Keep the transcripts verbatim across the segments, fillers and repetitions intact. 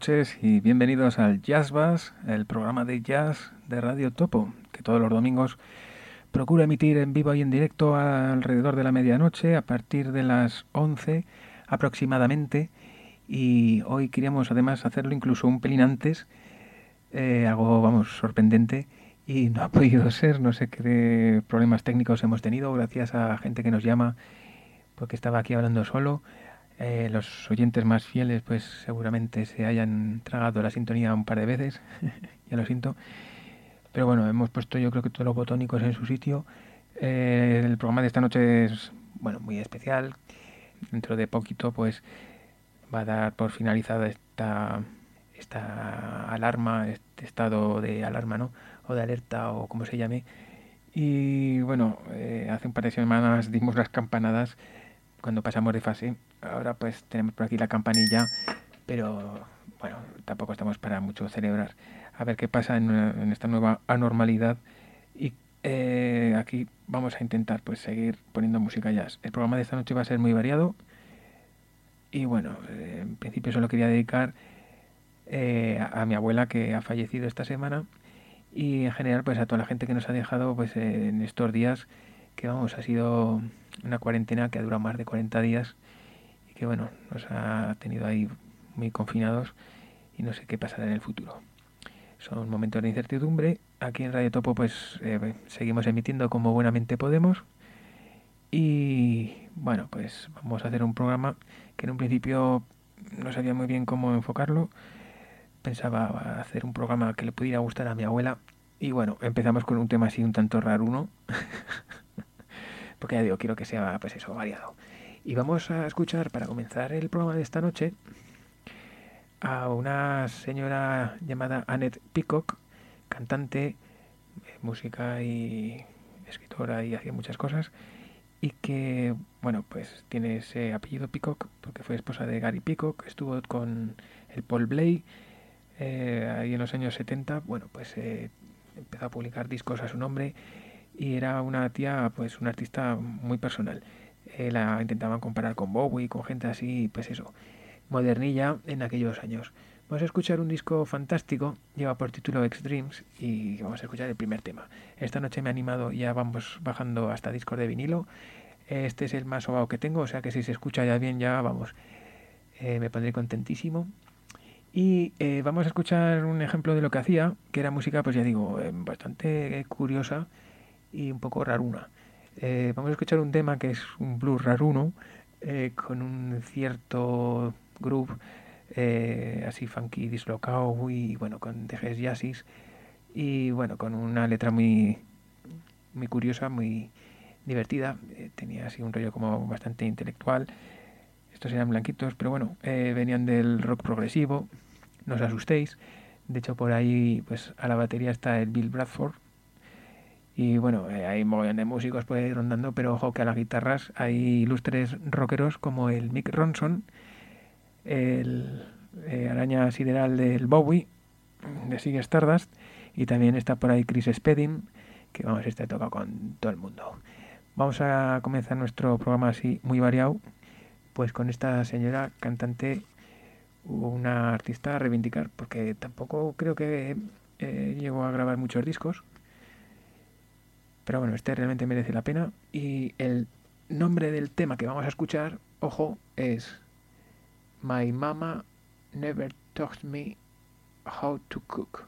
noches y bienvenidos al Jazz Bass, el programa de jazz de Radio Topo, que todos los domingos procura emitir en vivo y en directo alrededor de la medianoche, a partir de las once aproximadamente, y hoy queríamos además hacerlo incluso un pelín antes, eh, algo, vamos, sorprendente, y no ha podido ser, no sé qué problemas técnicos hemos tenido, gracias a gente que nos llama, porque estaba aquí hablando solo. Eh, los oyentes más fieles pues seguramente se hayan tragado la sintonía un par de veces, ya lo siento, pero bueno, hemos puesto yo creo que todos los botónicos en su sitio. Eh, el programa de esta noche es bueno muy especial. Dentro de poquito pues va a dar por finalizada esta esta alarma, este estado de alarma, ¿no? O de alerta o como se llame. Y bueno, eh, hace un par de semanas dimos las campanadas cuando pasamos de fase. Ahora pues tenemos por aquí la campanilla, pero bueno, tampoco estamos para mucho celebrar. A ver qué pasa en, en esta nueva anormalidad. Y eh, aquí vamos a intentar pues seguir poniendo música jazz. El programa de esta noche va a ser muy variado. Y bueno, eh, en principio solo quería dedicar eh, a, a mi abuela, que ha fallecido esta semana. Y en general pues a toda la gente que nos ha dejado pues eh, en estos días, que vamos, ha sido una cuarentena que ha durado más de cuarenta días y que bueno, nos ha tenido ahí muy confinados y no sé qué pasará en el futuro. Son momentos de incertidumbre. Aquí en Radio Topo pues eh, seguimos emitiendo como buenamente podemos y bueno, pues vamos a hacer un programa que en un principio no sabía muy bien cómo enfocarlo. Pensaba hacer un programa que le pudiera gustar a mi abuela y bueno, empezamos con un tema así un tanto raruno porque ya digo, quiero que sea pues eso, variado. Y vamos a escuchar para comenzar el programa de esta noche a una señora llamada Annette Peacock, cantante, música y escritora y hacía muchas cosas, y que bueno pues tiene ese apellido Peacock porque fue esposa de Gary Peacock, estuvo con el Paul Bley eh, ahí en los años setenta. Bueno pues eh, empezó a publicar discos a su nombre y era una tía, pues una artista muy personal. Eh, la intentaban comparar con Bowie, con gente así, pues eso, modernilla en aquellos años. Vamos a escuchar un disco fantástico, lleva por título Extremes y vamos a escuchar el primer tema. Esta noche me he animado, ya vamos bajando hasta discos de vinilo. Este es el más sobao que tengo, o sea que si se escucha ya bien, ya vamos, eh, me pondré contentísimo. Y eh, vamos a escuchar un ejemplo de lo que hacía, que era música, pues ya digo, eh, bastante curiosa y un poco raruna. Eh, vamos a escuchar un tema que es un blues raruno, eh, con un cierto groove eh, así funky dislocado y bueno, con dejes jazzis y bueno, con una letra muy muy curiosa, muy divertida. Eh, tenía así un rollo como bastante intelectual. Estos eran blanquitos, pero bueno, eh, venían del rock progresivo, no os asustéis. De hecho, por ahí pues a la batería está el Bill Bradford. Y bueno, eh, hay un montón de músicos por ahí rondando, pero ojo que a las guitarras hay ilustres rockeros como el Mick Ronson, el eh, araña sideral del Bowie, de Ziggy Stardust, y también está por ahí Chris Spedding, que vamos, este toca con todo el mundo. Vamos a comenzar nuestro programa así muy variado, pues con esta señora cantante, una artista a reivindicar, porque tampoco creo que eh, llegó a grabar muchos discos. Pero bueno, este realmente merece la pena. Y el nombre del tema que vamos a escuchar, ojo, es My Mama Never Taught Me How to Cook.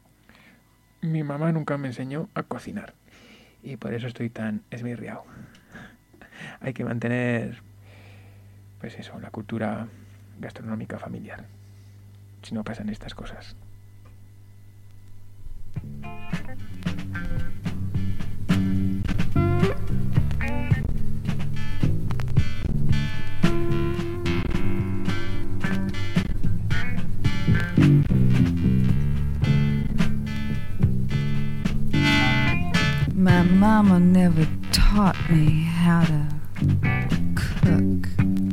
Mi mamá nunca me enseñó a cocinar. Y por eso estoy tan esmirriado. Hay que mantener, pues eso, la cultura gastronómica familiar. Si no pasan estas cosas. My mama never taught me how to cook.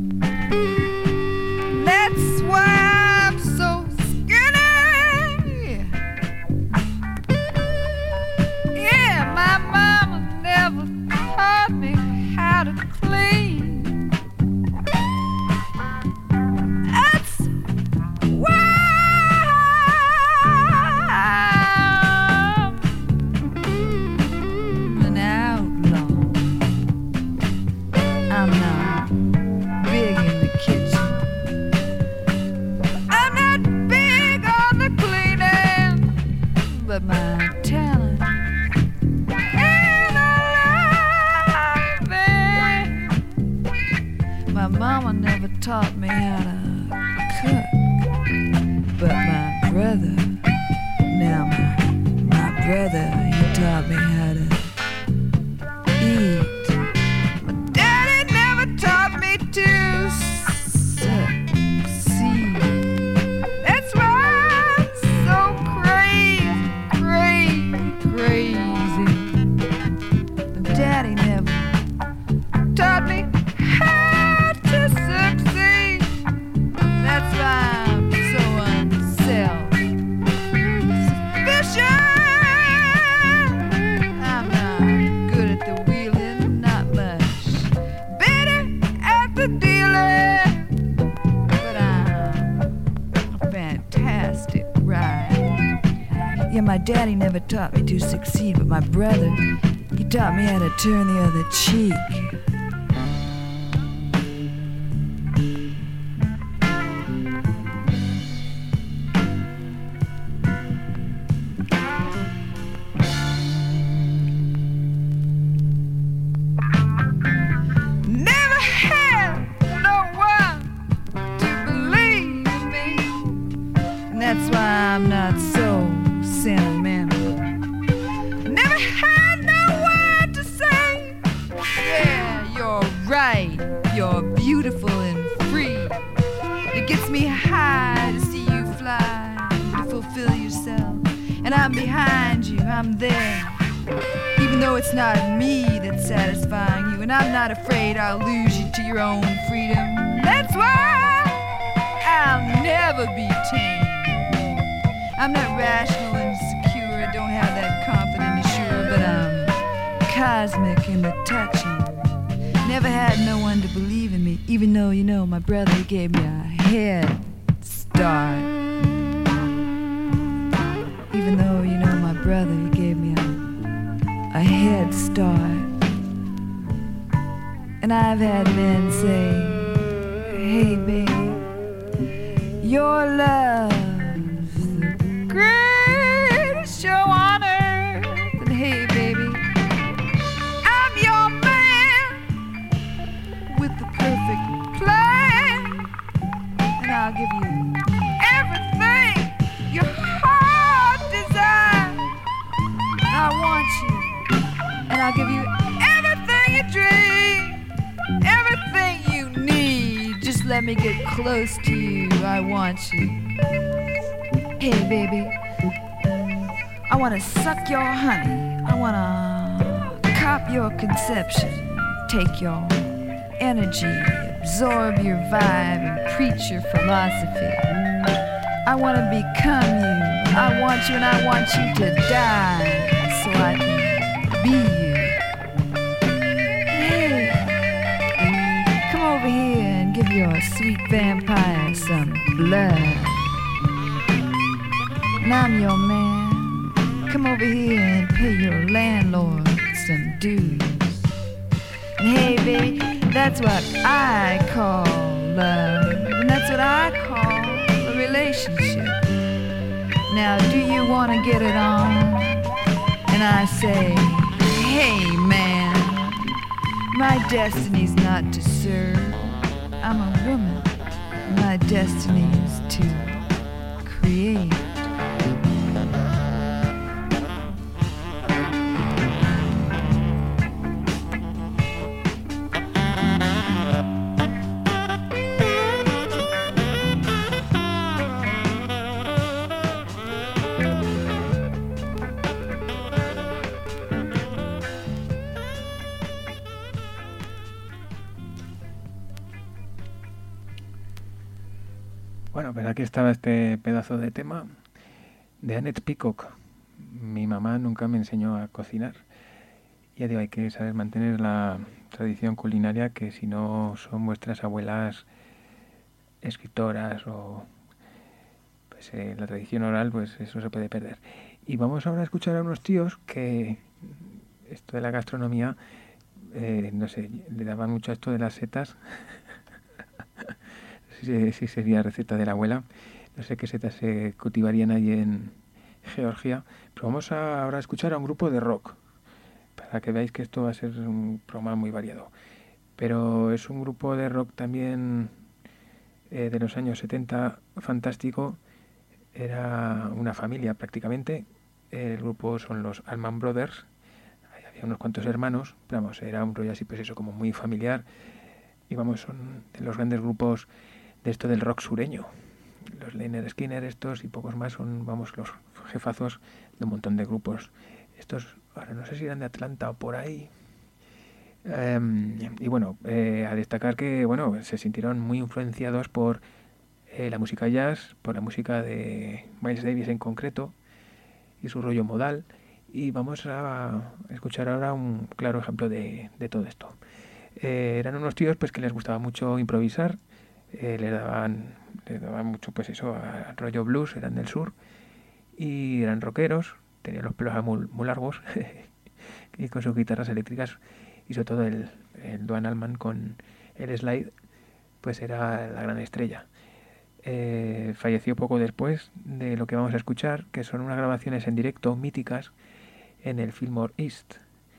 That's why I'm so skinny. Yeah, my mama never taught me how to clean. That's why but my talent ain't alive. My mama never taught me how to cook, but my brother, now my, my brother, he taught me how to eat. My daddy never taught me to succeed. That's why I'm so crazy, crazy, crazy. My daddy never taught me how to succeed. That's why I'm so unself-sufficient. I'm not good at the wheeling, not much better at the dealing, but I'm a fantastic ride. Yeah, my daddy never taught me to succeed, but my brother, he taught me how to turn the other cheek. Never had no one to believe in me, and that's why I'm not so sentimental. Never had no word to say, yeah, you're right, you're beautiful and free. It gets me high to see you fly, to fulfill yourself, and I'm behind you, I'm there. Even though it's not me that's satisfying you, and I'm not afraid I'll lose you to your own freedom. That's why I'll never be tamed. I'm not rational and secure, I don't have that confident and sure, but I'm cosmic in the touching. Never had no one to believe in me, even though, you know, my brother, he gave me a head start. Even though, you know, my brother, he gave me a a head start. And I've had men say, hey baby, your love's the greatest show on earth. And hey baby, I'm your man with the perfect plan, and I'll give you everything your heart desires. I want you, and I'll give you everything you dream, everything you need. Just let me get close to you, I want you. Hey baby, I wanna suck your honey, I wanna cop your conception, take your energy, absorb your vibe, and preach your philosophy. I wanna become you, I want you, and I want you to die, so I can be you. Hey, come over here and give your sweet vampire some blood. And I'm your man. Come over here and pay your landlord some dues. And hey, baby, that's what I call love. And that's what I call a relationship. Now, do you want to get it on? And I say, hey man, my destiny's not to serve, I'm a woman. My destiny is to create. Bueno, pues aquí estaba este pedazo de tema de Annette Peacock. Mi mamá nunca me enseñó a cocinar. Ya digo, hay que saber mantener la tradición culinaria, que si no son vuestras abuelas escritoras o pues, eh, la tradición oral, pues eso se puede perder. Y vamos ahora a escuchar a unos tíos que esto de la gastronomía, eh, no sé, le daban mucho a esto de las setas. Si sí, sí sería receta de la abuela. No sé qué setas se cultivarían allí en, Georgia. Pero vamos a ahora a escuchar a un grupo de rock, para que veáis que esto va a ser un programa muy variado. Pero es un grupo de rock también eh, de los años setenta, fantástico. Era una familia prácticamente. El grupo son los Allman Brothers. Ahí había unos cuantos hermanos, pero vamos, era un rollo así, pues eso, como muy familiar. Y vamos, son de los grandes grupos de esto del rock sureño. Los Lynyrd Skynyrd estos y pocos más son, vamos, los jefazos de un montón de grupos. Estos, ahora no sé si eran de Atlanta o por ahí. Um, y bueno, eh, a destacar que, bueno, se sintieron muy influenciados por eh, la música jazz, por la música de Miles Davis en concreto y su rollo modal. Y vamos a escuchar ahora un claro ejemplo de, de todo esto. Eh, eran unos tíos pues que les gustaba mucho improvisar, eh, les daban les daban mucho pues eso al rollo blues, eran del sur y eran rockeros, tenían los pelos muy, muy largos y con sus guitarras eléctricas y sobre todo el, el Duane Allman con el slide pues era la gran estrella. Eh, falleció poco después de lo que vamos a escuchar, que son unas grabaciones en directo míticas en el Fillmore East.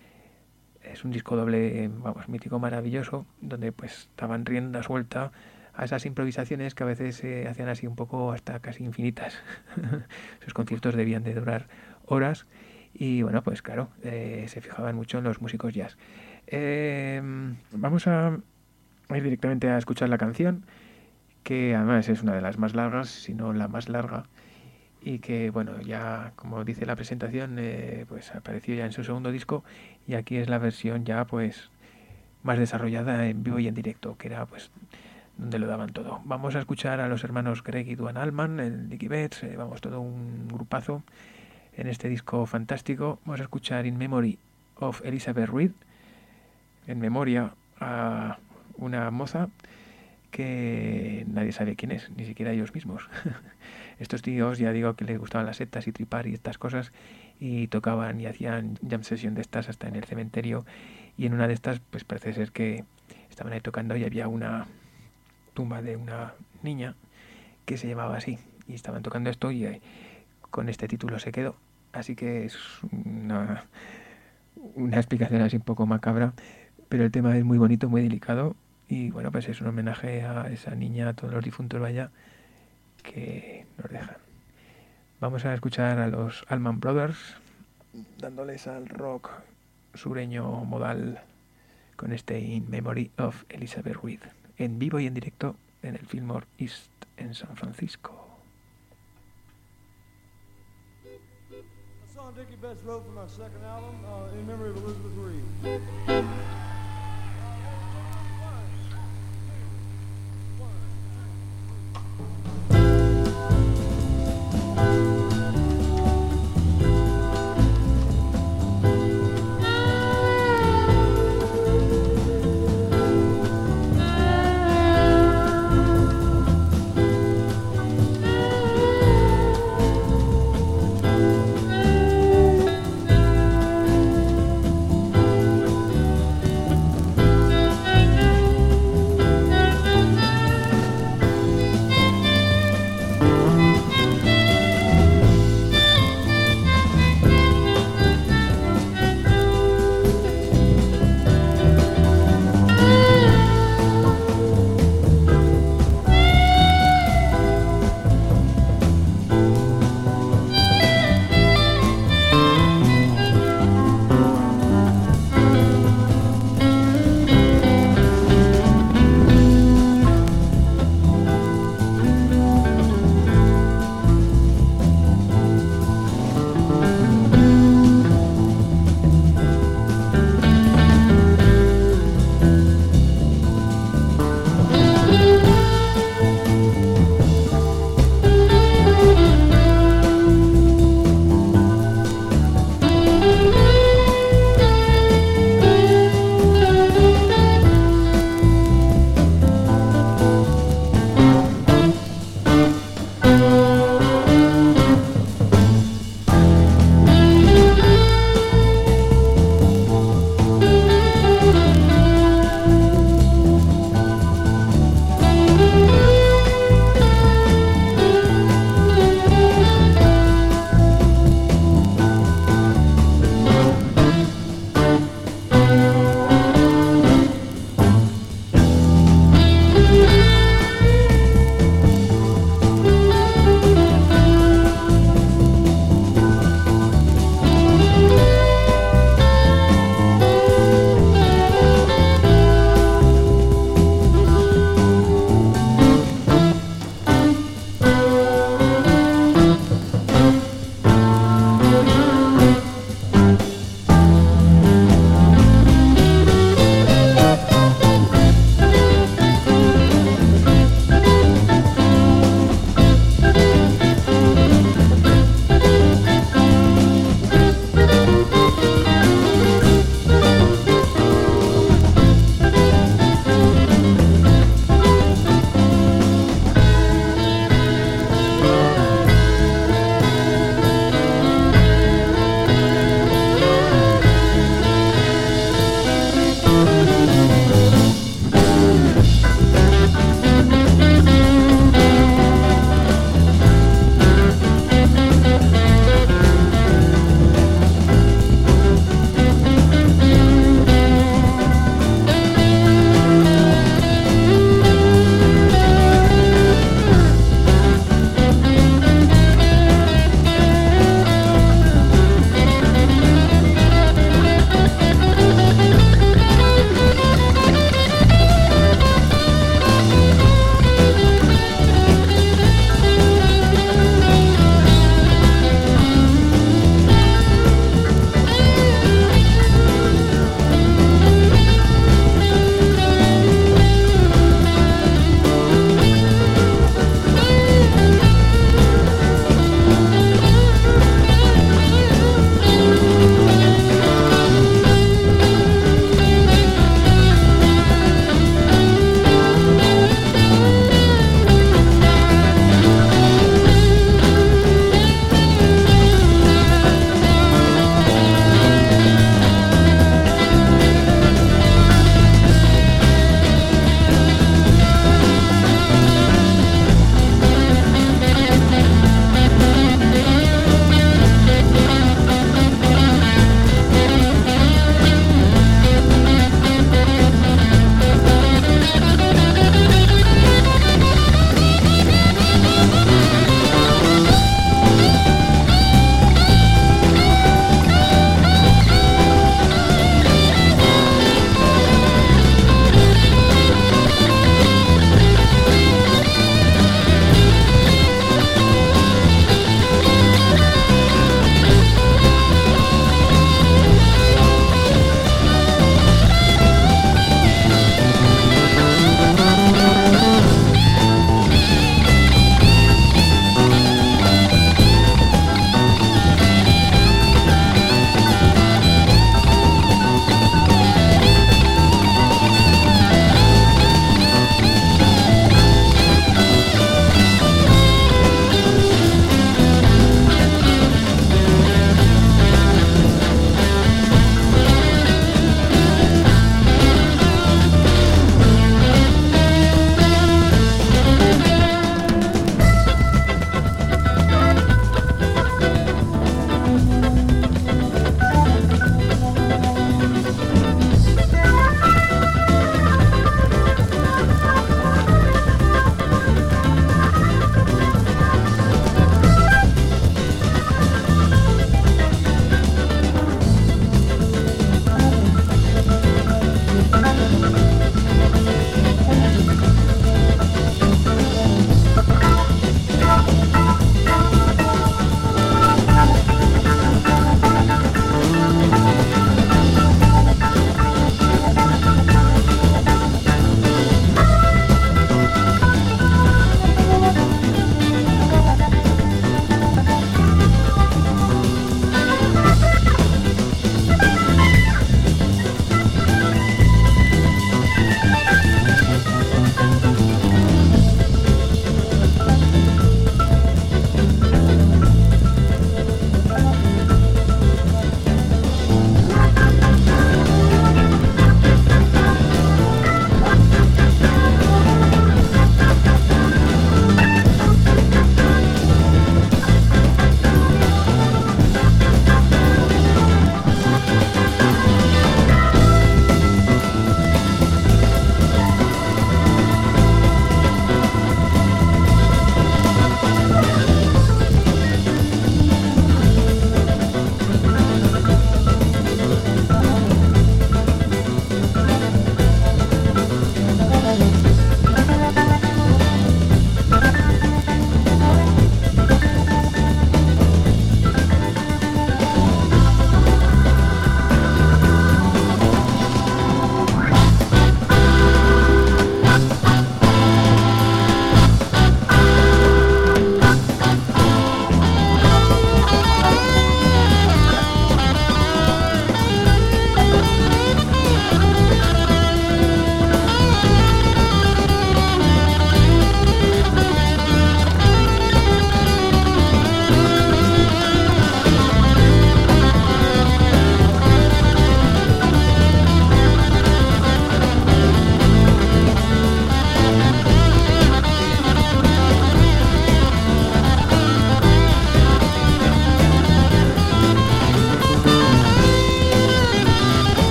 Es un disco doble, vamos, mítico, maravilloso, donde pues daban rienda suelta a esas improvisaciones que a veces se eh, hacían así un poco hasta casi infinitas. Esos conciertos debían de durar horas y bueno, pues claro, eh, se fijaban mucho en los músicos jazz. Eh, vamos a ir directamente a escuchar la canción, que además es una de las más largas, si no la más larga, y que bueno, ya como dice la presentación, eh, pues apareció ya en su segundo disco y aquí es la versión ya pues más desarrollada en vivo y en directo, que era pues donde lo daban todo. Vamos a escuchar a los hermanos Greg y Duane Allman, el Dickie Betts, eh, vamos, todo un grupazo en este disco fantástico. Vamos a escuchar In Memory of Elizabeth Reed, en memoria a una moza que nadie sabe quién es, ni siquiera ellos mismos. Estos tíos, ya digo que les gustaban las setas y tripar y estas cosas, y tocaban y hacían jam session de estas hasta en el cementerio, y en una de estas pues parece ser que estaban ahí tocando y había una tumba de una niña que se llamaba así, y estaban tocando esto y eh, con este título se quedó. Así que es una, una explicación así un poco macabra, pero el tema es muy bonito, muy delicado. Y bueno, pues es un homenaje a esa niña, a todos los difuntos, vaya, que nos dejan. Vamos a escuchar a los Allman Brothers, dándoles al rock sureño modal con este In Memory of Elizabeth Reed, en vivo y en directo en el Fillmore East en San Francisco. A song Dickie Betts wrote from our second album, uh, In Memory of Elizabeth Reed.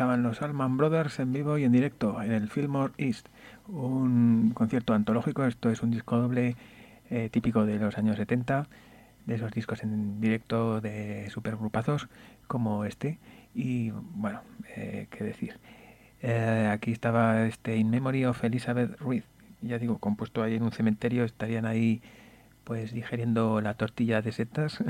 sonaban los Allman Brothers en vivo y en directo en el Fillmore East, un concierto antológico. Esto es un disco doble eh, típico de los años setenta, de esos discos en directo de supergrupazos como este. Y bueno, eh, qué decir. Eh, aquí estaba este In Memory of Elizabeth Reed, ya digo, compuesto ahí en un cementerio. Estarían ahí pues digeriendo la tortilla de setas.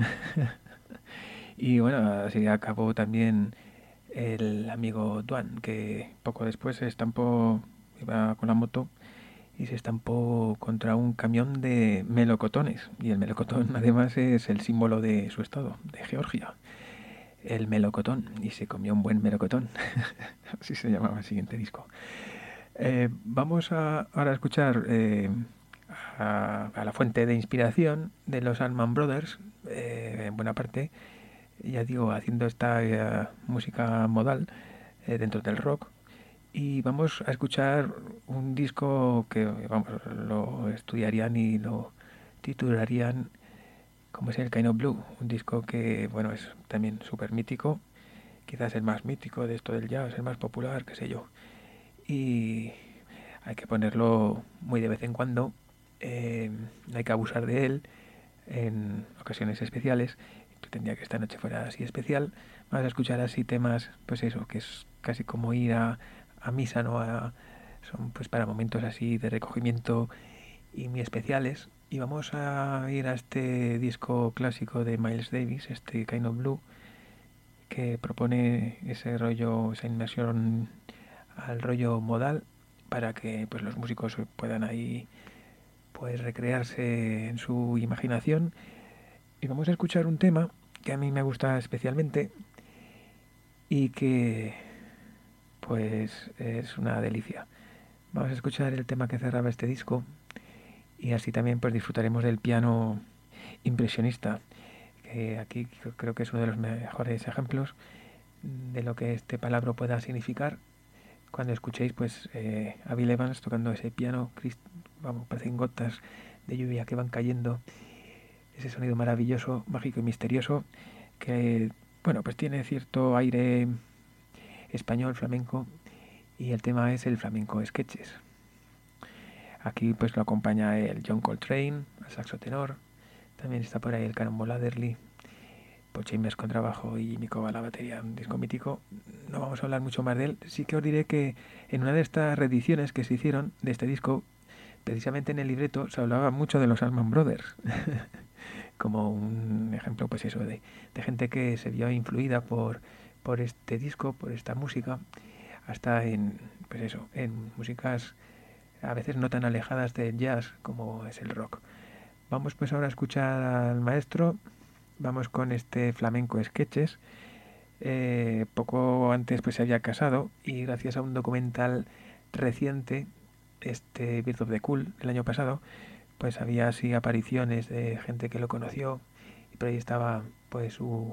Y bueno, así acabó también el amigo Duan, que poco después se estampó, iba con la moto y se estampó contra un camión de melocotones. Y el melocotón además es el símbolo de su estado, de Georgia. El melocotón, y se comió un buen melocotón. Así se llamaba el siguiente disco. Eh, vamos a ahora a escuchar eh, a, a la fuente de inspiración de los Allman Brothers, eh, en buena parte, ya digo, haciendo esta eh, música modal eh, dentro del rock. Y vamos a escuchar un disco que, vamos, lo estudiarían y lo titularían como es el Kind of Blue, un disco que, bueno, es también súper mítico, quizás el más mítico de esto del jazz, el más popular, qué sé yo. Y hay que ponerlo muy de vez en cuando, eh, no hay que abusar de él en ocasiones especiales. Tendría que esta noche fuera así especial. Vamos a escuchar así temas, pues eso, que es casi como ir a, a misa, ¿no? A, son pues para momentos así de recogimiento y muy especiales. Y vamos a ir a este disco clásico de Miles Davis, este Kind of Blue, que propone ese rollo, esa inmersión al rollo modal, para que pues los músicos puedan ahí pues recrearse en su imaginación. Y vamos a escuchar un tema que a mí me gusta especialmente y que pues es una delicia. Vamos a escuchar el tema que cerraba este disco y así también pues disfrutaremos del piano impresionista, que aquí creo que es uno de los mejores ejemplos de lo que este palabra pueda significar. Cuando escuchéis pues eh, a Bill Evans tocando ese piano, vamos, parecen gotas de lluvia que van cayendo, ese sonido maravilloso, mágico y misterioso, que bueno, pues tiene cierto aire español, flamenco, y el tema es el flamenco sketches. Aquí pues lo acompaña el John Coltrane, el saxo tenor, también está por ahí el Cannonball Adderley, Paul Chambers con trabajo y Mico a la batería, un disco mítico. No vamos a hablar mucho más de él. Sí que os diré que en una de estas reediciones que se hicieron de este disco, precisamente en el libreto se hablaba mucho de los Allman Brothers, como un ejemplo pues eso de, de gente que se vio influida por, por este disco, por esta música, hasta en pues eso, en músicas a veces no tan alejadas del jazz como es el rock. Vamos pues ahora a escuchar al maestro. Vamos con este flamenco sketches. Eh, poco antes pues se había casado y gracias a un documental reciente, este Birth of the Cool, el año pasado, pues había así apariciones de gente que lo conoció y por ahí estaba pues su,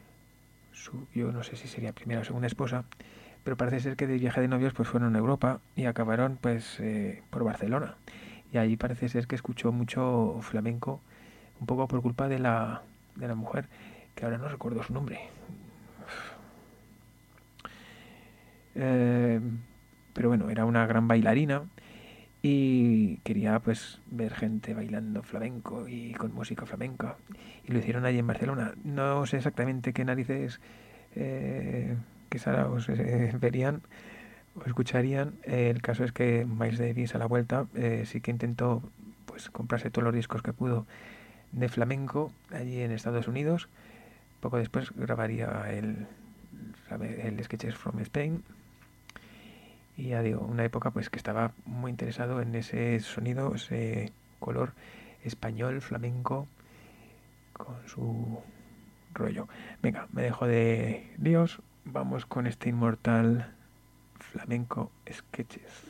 su yo no sé si sería primera o segunda esposa, pero parece ser que de viaje de novios pues fueron a Europa y acabaron pues eh, por Barcelona, y allí parece ser que escuchó mucho flamenco, un poco por culpa de la de la mujer, que ahora no recuerdo su nombre. Eh, pero bueno, era una gran bailarina y quería pues ver gente bailando flamenco y con música flamenca, y lo hicieron allí en Barcelona. No sé exactamente qué narices eh, qué saraos eh, verían o escucharían. Eh, el caso es que Miles Davis a la vuelta eh, sí que intentó pues comprarse todos los discos que pudo de flamenco allí en Estados Unidos. Poco después grabaría el, el Sketches from Spain, y ya digo, una época pues que estaba muy interesado en ese sonido, ese color español, flamenco, con su rollo. Venga, me dejo de líos, vamos con este inmortal flamenco Sketches.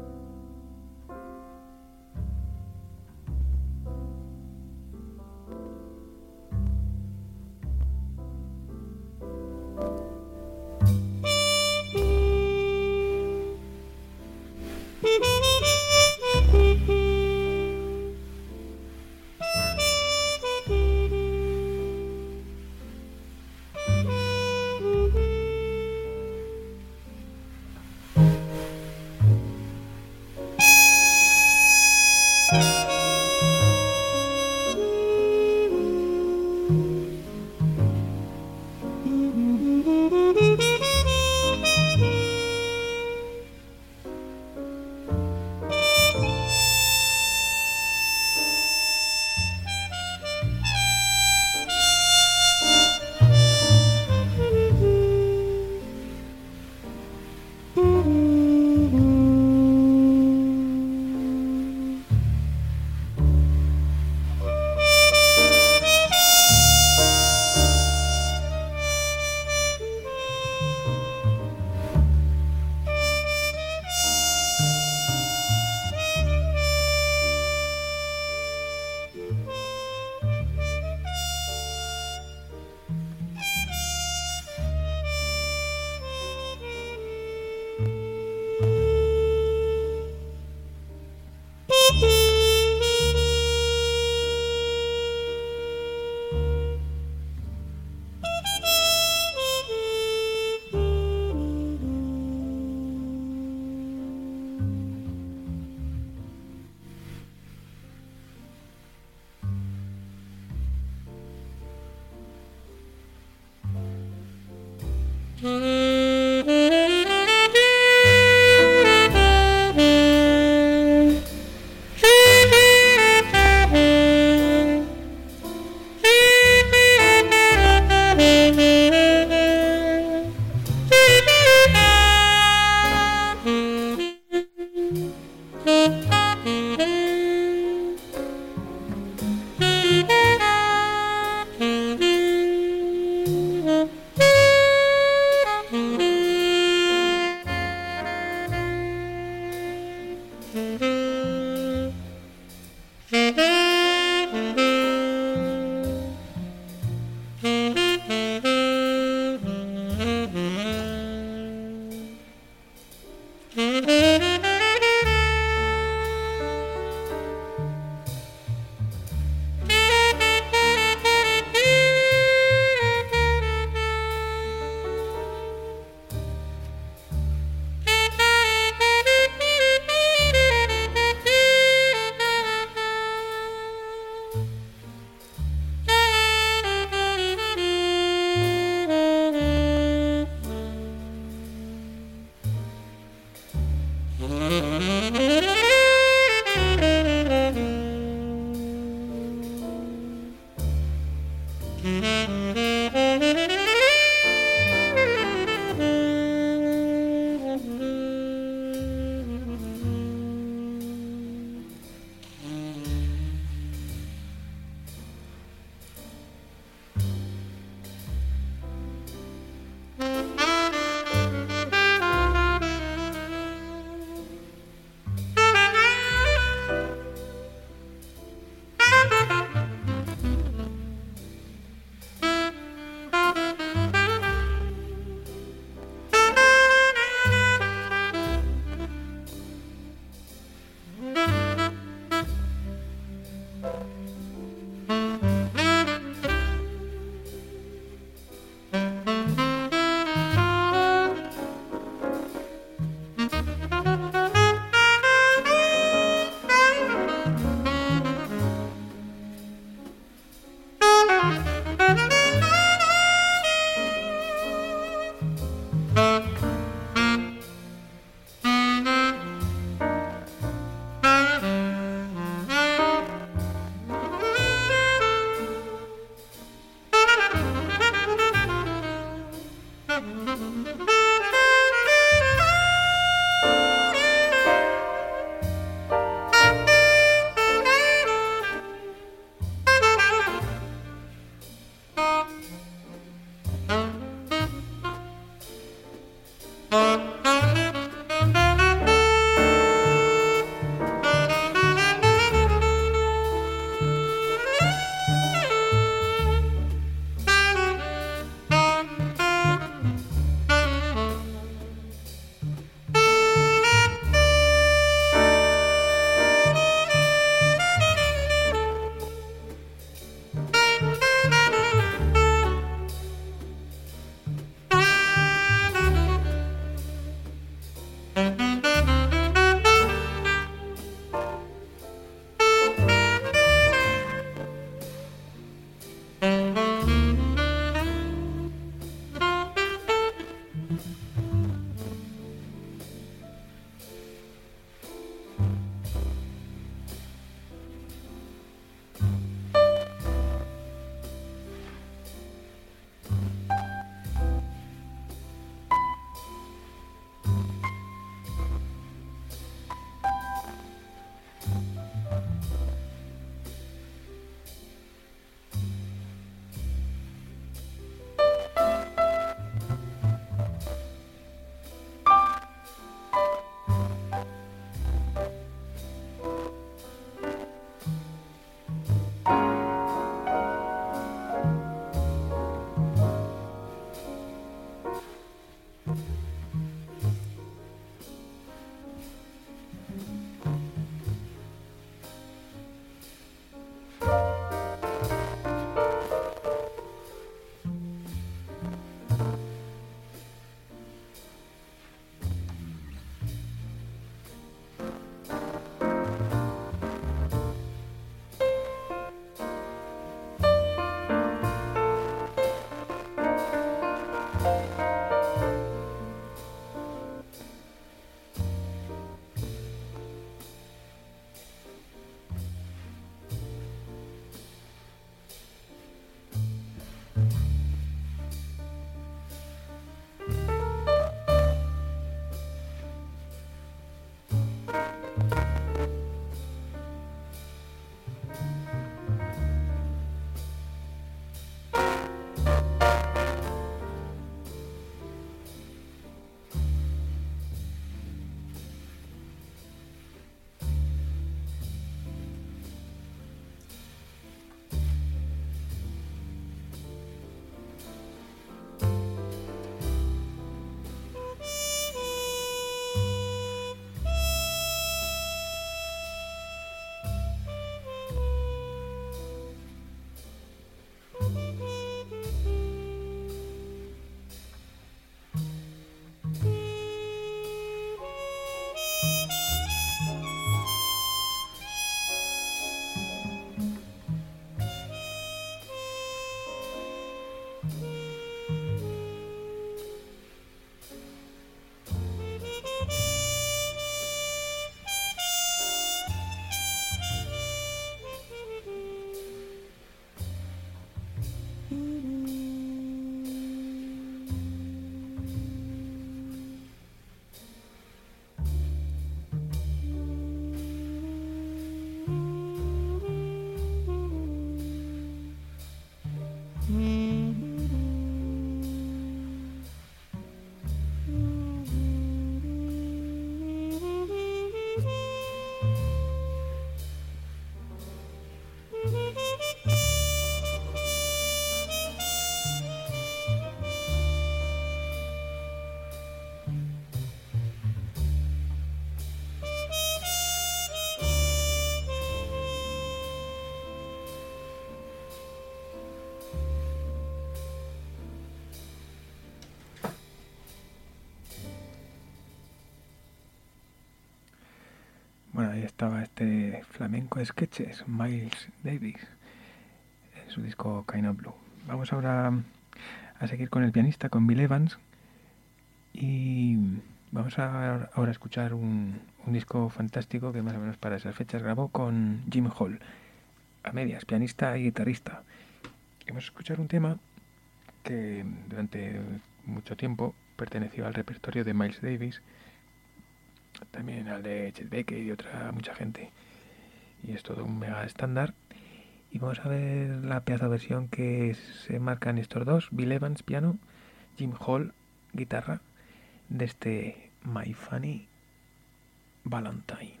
Bueno, ahí estaba este flamenco sketches, Miles Davis, en su disco Kind of Blue. Vamos ahora a seguir con el pianista, con Bill Evans, y vamos a ahora a escuchar un, un disco fantástico que más o menos para esas fechas grabó con Jim Hall, a medias, pianista y guitarrista. Y vamos a escuchar un tema que durante mucho tiempo perteneció al repertorio de Miles Davis, también al de Chet Baker y de otra mucha gente, y es todo un mega estándar. Y vamos a ver la pedazo versión que se marcan estos dos, Bill Evans piano, Jim Hall guitarra, de este My Funny Valentine.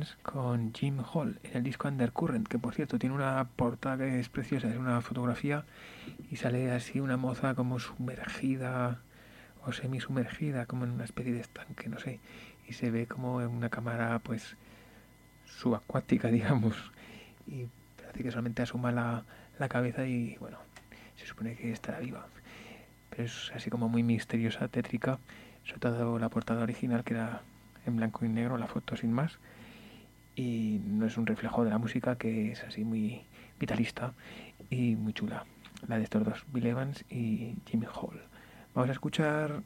Evans con Jim Hall en el disco Undercurrent, que por cierto tiene una portada que es preciosa, es una fotografía y sale así una moza como sumergida o semisumergida, como en una especie de estanque, no sé, y se ve como en una cámara pues subacuática, digamos, y parece que solamente asoma la, la cabeza y bueno, se supone que estará viva, pero es así como muy misteriosa, tétrica, sobre todo la portada original que era en blanco y negro, la foto sin más, y no es un reflejo de la música, que es así muy vitalista y muy chula, la de estos dos, Bill Evans y Jimmy Hall. Vamos a escuchar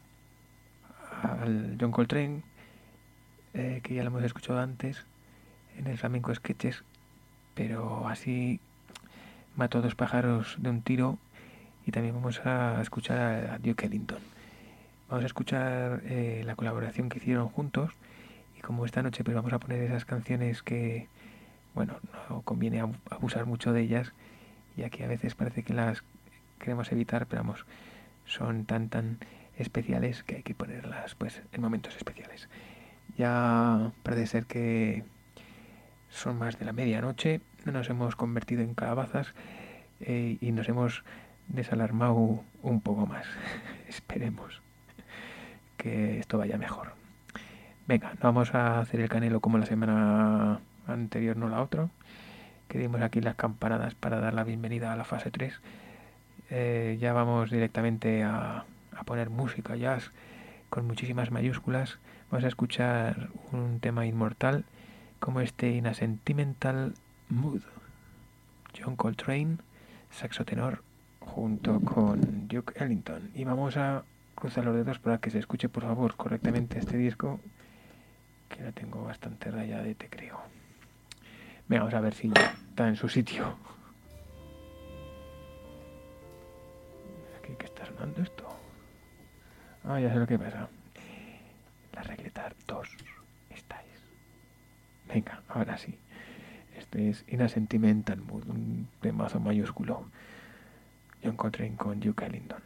al John Coltrane, eh, que ya lo hemos escuchado antes en el Flamenco Sketches, pero así mató dos pájaros de un tiro, y también vamos a escuchar a Duke Ellington. Vamos a escuchar eh, la colaboración que hicieron juntos, y como esta noche pues vamos a poner esas canciones que, bueno, no conviene abusar mucho de ellas, ya que a veces parece que las queremos evitar, pero vamos, son tan tan especiales que hay que ponerlas pues en momentos especiales. Ya parece ser que son más de la medianoche, no nos hemos convertido en calabazas eh, y nos hemos desalarmado un poco más. Esperemos que esto vaya mejor. Venga, no vamos a hacer el canelo como la semana anterior, no la otra, que dimos aquí las campanadas para dar la bienvenida a la fase tres. Eh, ya vamos directamente a, a poner música jazz con muchísimas mayúsculas. Vamos a escuchar un tema inmortal como este In a Sentimental Mood, John Coltrane, saxo tenor, junto con Duke Ellington. Y vamos a cruzar los dedos para que se escuche por favor correctamente este disco, que lo tengo bastante rayadete, creo. Venga, vamos a ver si está en su sitio. ¿Qué, qué está sonando esto? Ah, ya sé lo que pasa. La regleta dos. Esta es. Venga, ahora sí. Este es In a Sentimental Mood, un temazo mayúsculo. John Coltrane con Duke Ellington.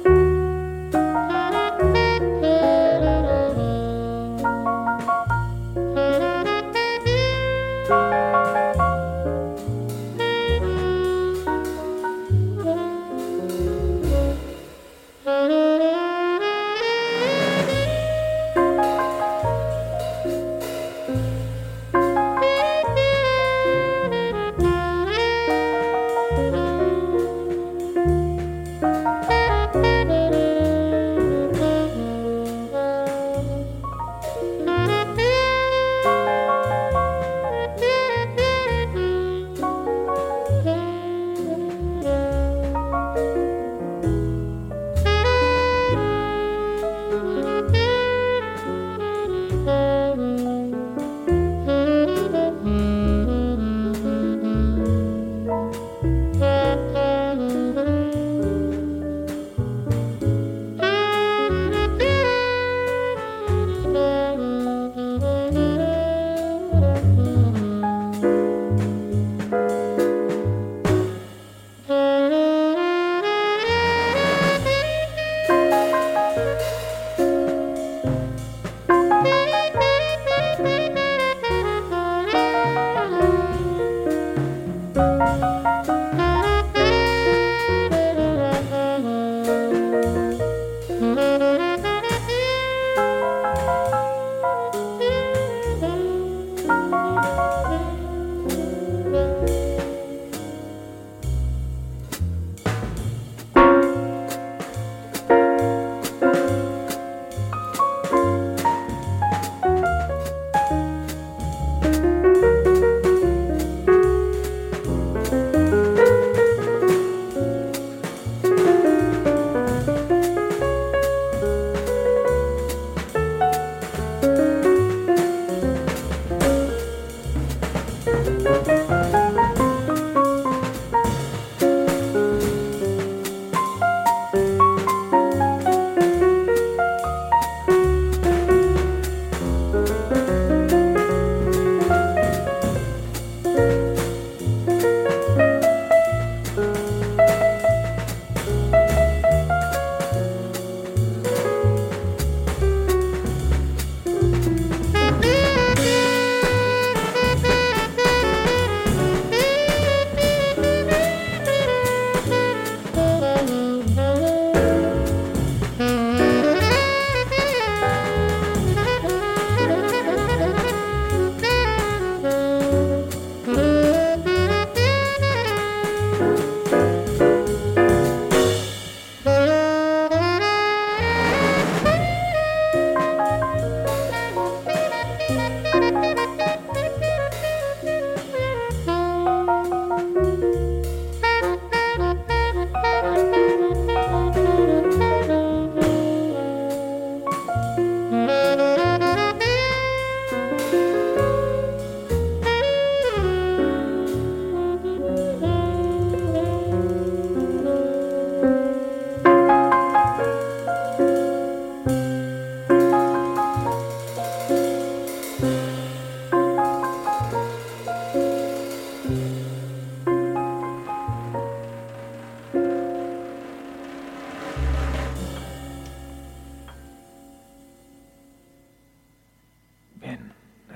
Thank you.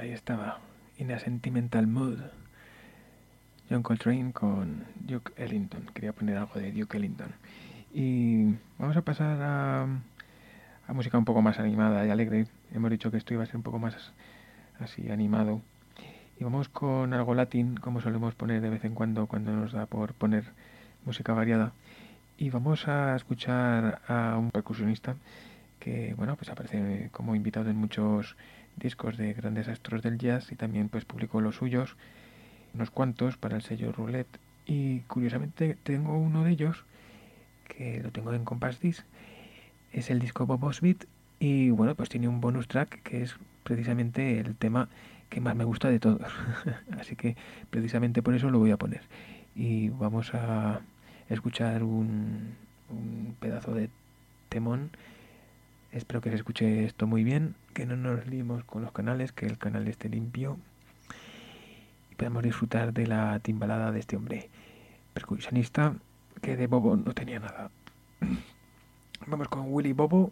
Ahí estaba, In a Sentimental Mood. John Coltrane con Duke Ellington. Quería poner algo de Duke Ellington. Y vamos a pasar a, a música un poco más animada y alegre. Hemos dicho que esto iba a ser un poco más así animado. Y vamos con algo latín, como solemos poner de vez en cuando cuando nos da por poner música variada. Y vamos a escuchar a un percusionista que, bueno, pues aparece como invitado en muchos discos de grandes astros del jazz y también pues publicó los suyos, unos cuantos para el sello Roulette. Y curiosamente tengo uno de ellos que lo tengo en Compass Disc, es el disco Bobo's Beat, y bueno, pues tiene un bonus track que es precisamente el tema que más me gusta de todos. Así que precisamente por eso lo voy a poner. Y vamos a escuchar un, un pedazo de temón. Espero que se escuche esto muy bien, que no nos liemos con los canales, que el canal esté limpio y podamos disfrutar de la timbalada de este hombre percusionista que de bobo no tenía nada. Vamos con Willy Bobo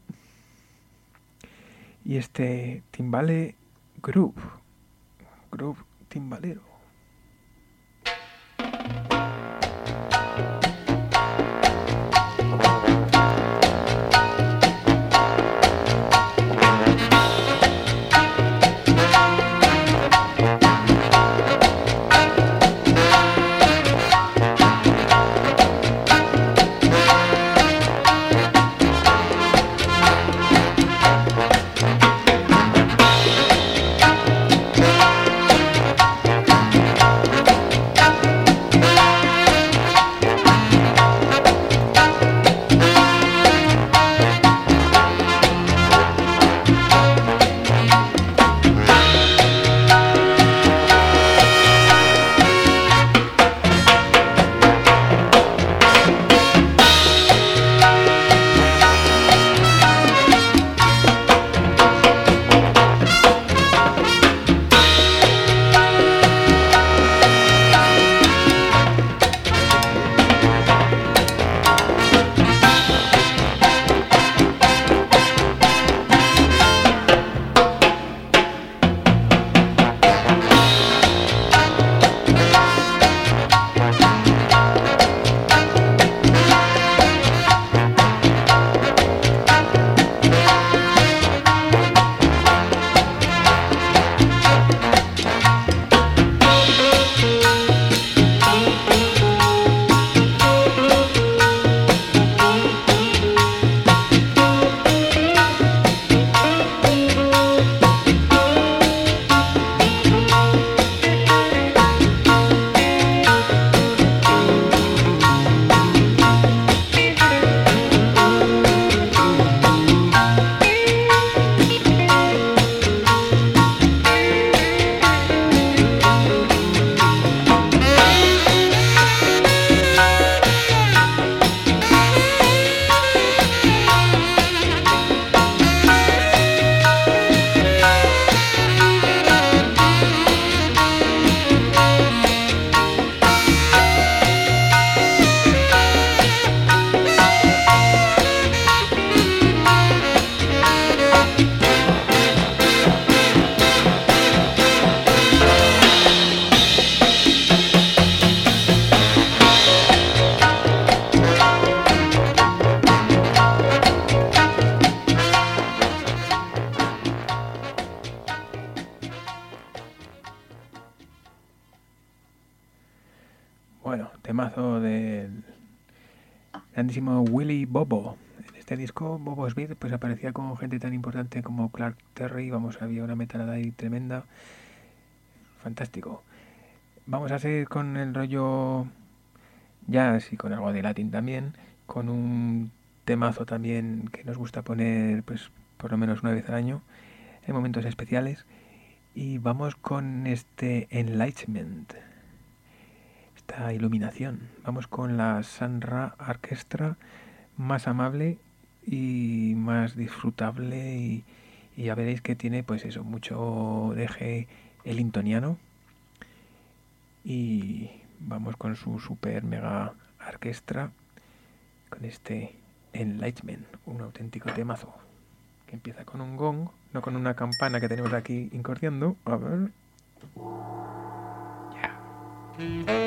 y este timbale groove, groove timbalero. Bueno, temazo del grandísimo Willy Bobo. En este disco, Bobo's Beat, pues aparecía con gente tan importante como Clark Terry. Vamos, había una metalada ahí tremenda. Fantástico. Vamos a seguir con el rollo jazz y con algo de latín también, con un temazo también que nos gusta poner pues por lo menos una vez al año en momentos especiales. Y vamos con este Enlightenment, esta iluminación. Vamos con la Sun Ra Orchestra, más amable y más disfrutable, y, y ya veréis que tiene pues eso, mucho deje ellingtoniano. Y vamos con su super mega orquestra, con este Enlightenment, un auténtico temazo que empieza con un gong, no con una campana que tenemos aquí incordiando. A ver. Ya.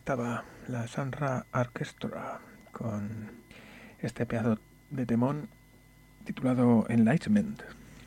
estaba la Sanra Orchestra con este pedazo de temón titulado Enlightenment.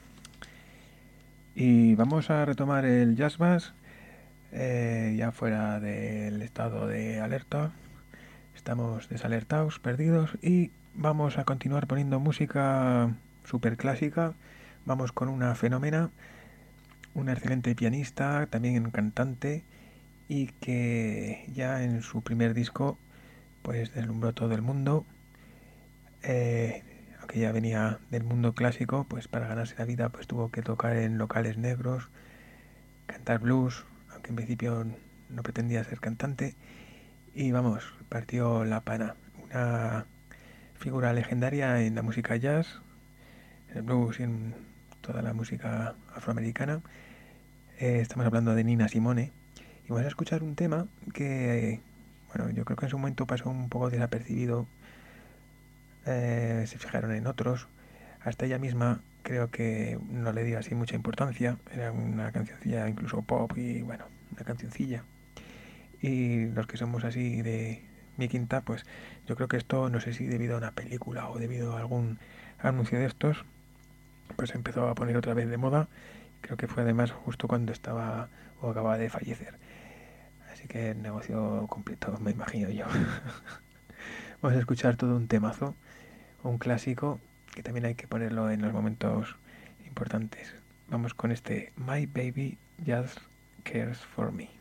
Y vamos a retomar el jazz bass, eh, ya fuera del estado de alerta. Estamos desalertados, perdidos, y vamos a continuar poniendo música super clásica. Vamos con una fenómena, una excelente pianista, también cantante, y que ya en su primer disco pues deslumbró todo el mundo. Eh, aunque ya venía del mundo clásico, pues para ganarse la vida pues tuvo que tocar en locales negros, cantar blues, aunque en principio no pretendía ser cantante, y vamos, partió la pana. Una figura legendaria en la música jazz, en el blues y en toda la música afroamericana. Eh, estamos hablando de Nina Simone, y vamos a escuchar un tema que, bueno, yo creo que en su momento pasó un poco desapercibido. Eh, se fijaron en otros, hasta ella misma creo que no le dio así mucha importancia. Era una cancioncilla incluso pop, y bueno, una cancioncilla, y los que somos así de mi quinta, pues yo creo que esto, no sé si debido a una película o debido a algún anuncio de estos, pues empezó a poner otra vez de moda. Creo que fue además justo cuando estaba o acababa de fallecer, así que el negocio completo, me imagino yo. Vamos a escuchar todo un temazo, un clásico que también hay que ponerlo en los momentos importantes. Vamos con este My Baby Just Cares For Me.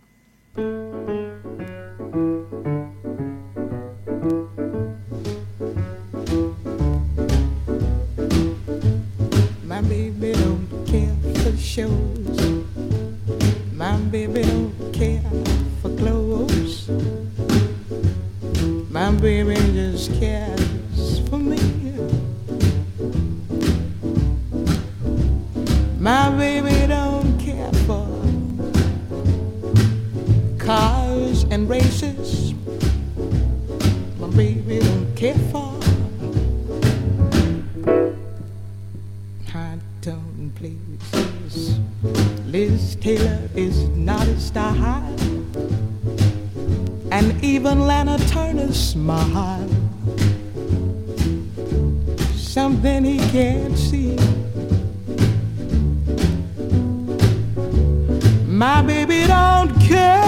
My baby don't care for shows. My baby don't care for clothes. My baby just cares for me. My baby don't care for cars and races. My baby don't care for high tone places. Liz Taylor is not a star, and even Lana Turner's smile, something he can't see. My baby don't care,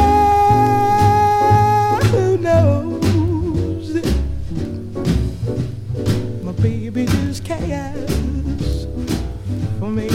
who knows it? My baby just cares for me.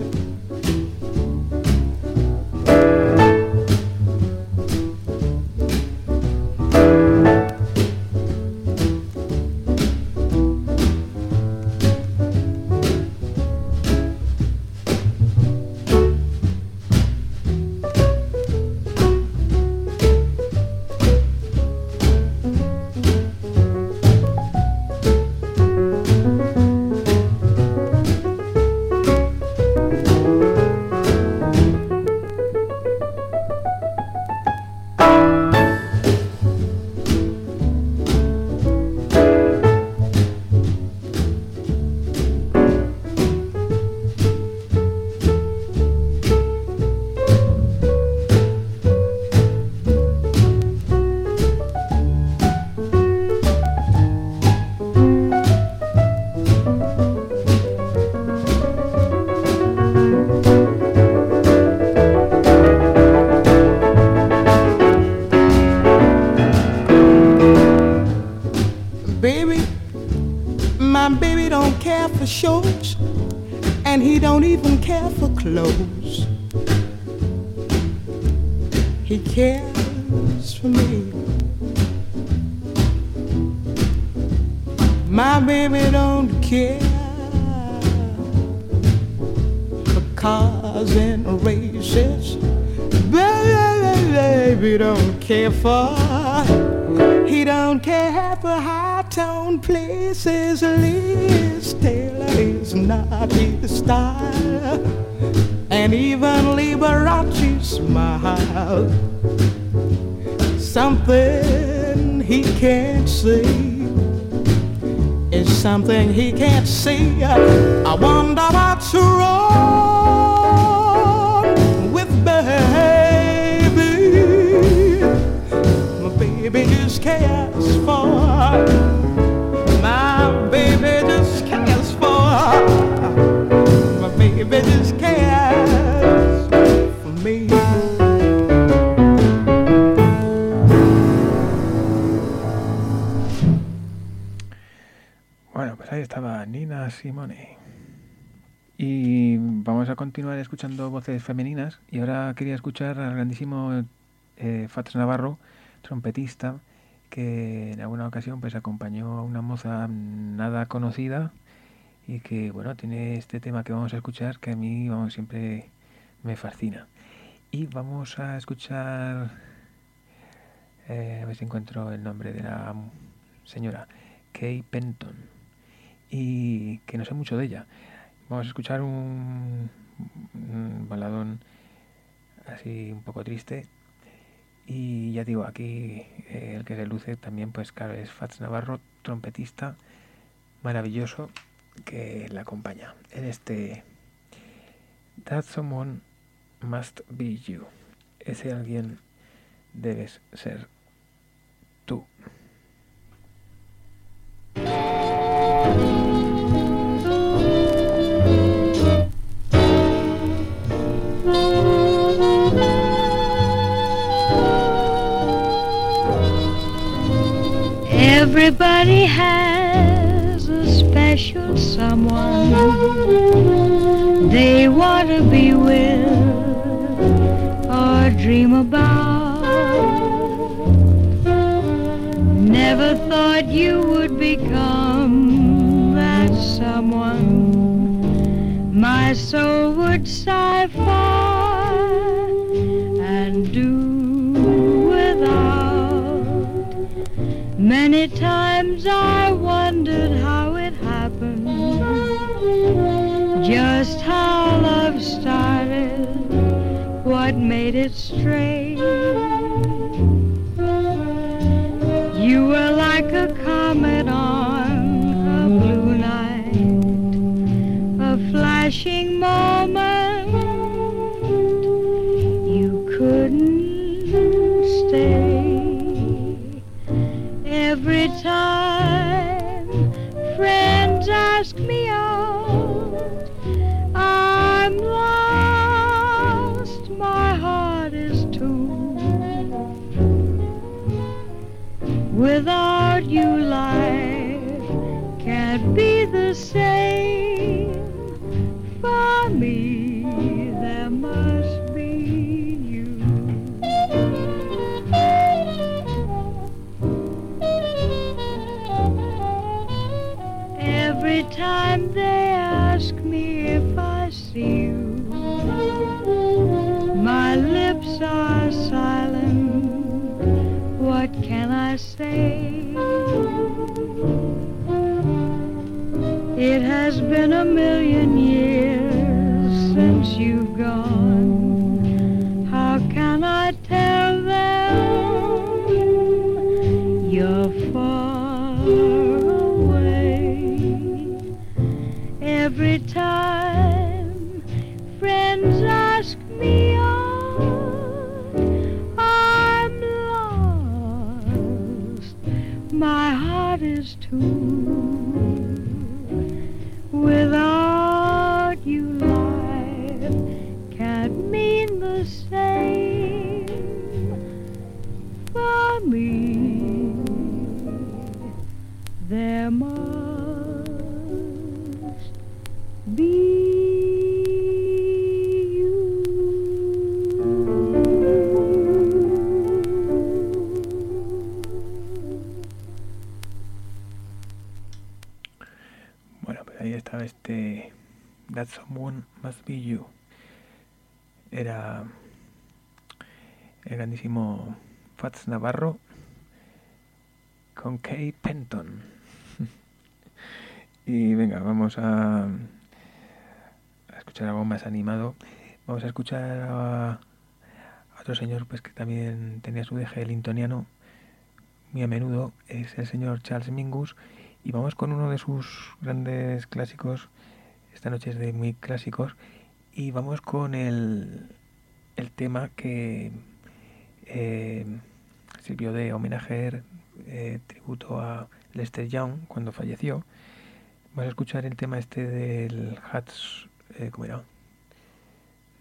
Shows, and he don't even care for clothes. He cares for me. My baby don't care for cars and races. Baby don't care for, he don't care for high-tone places. Liz Taylor is not his style, and even Liberace smile, something he can't see is something he can't see. I wonder what's wrong with baby. My baby cares for me. Bueno, pues ahí estaba Nina Simone. Y vamos a continuar escuchando voces femeninas. Y ahora quería escuchar al grandísimo eh, Fats Navarro, trompetista, que en alguna ocasión pues acompañó a una moza nada conocida y que, bueno, tiene este tema que vamos a escuchar que a mí, vamos, siempre me fascina. Y vamos a escuchar, eh, a ver si encuentro el nombre de la señora, Kay Penton, y que no sé mucho de ella. Vamos a escuchar un, un baladón así un poco triste. Y ya digo, aquí eh, el que se luce también, pues claro, es Fats Navarro, trompetista maravilloso, que la acompaña en este That Someone Must Be You. Ese alguien debes ser tú. Everybody has a special someone they want to be with or dream about. Never thought you would become that someone my soul would sigh for and do without. Many times I wondered how it happened, just how love started, what made it strange. You were like a comet on a blue night, a flashing moment. You couldn't stay. Every time friends ask me out, I'm lost, my heart is too. Without you life can't be the same. For me there must be you. Every time they ask me if I see you, my lips are silent. What can I say? It has been a million years since you've gone. How can I tell them you're far away? Every time friends ask me out, I'm lost, my heart is too. Without you life can't mean the same. For me there must be Estaba este That Someone Must Be You. Era el grandísimo Fats Navarro con Kay Penton. Y venga, vamos a, a escuchar algo más animado. Vamos a escuchar a, a otro señor pues que también tenía su deje lintoniano muy a menudo, es el señor Charles Mingus. Y vamos con uno de sus grandes clásicos. Esta noche es de muy clásicos. Y vamos con el, el tema que eh, sirvió de homenaje, eh, tributo a Lester Young cuando falleció. Vamos a escuchar el tema este del Hats... Eh, ¿Cómo era?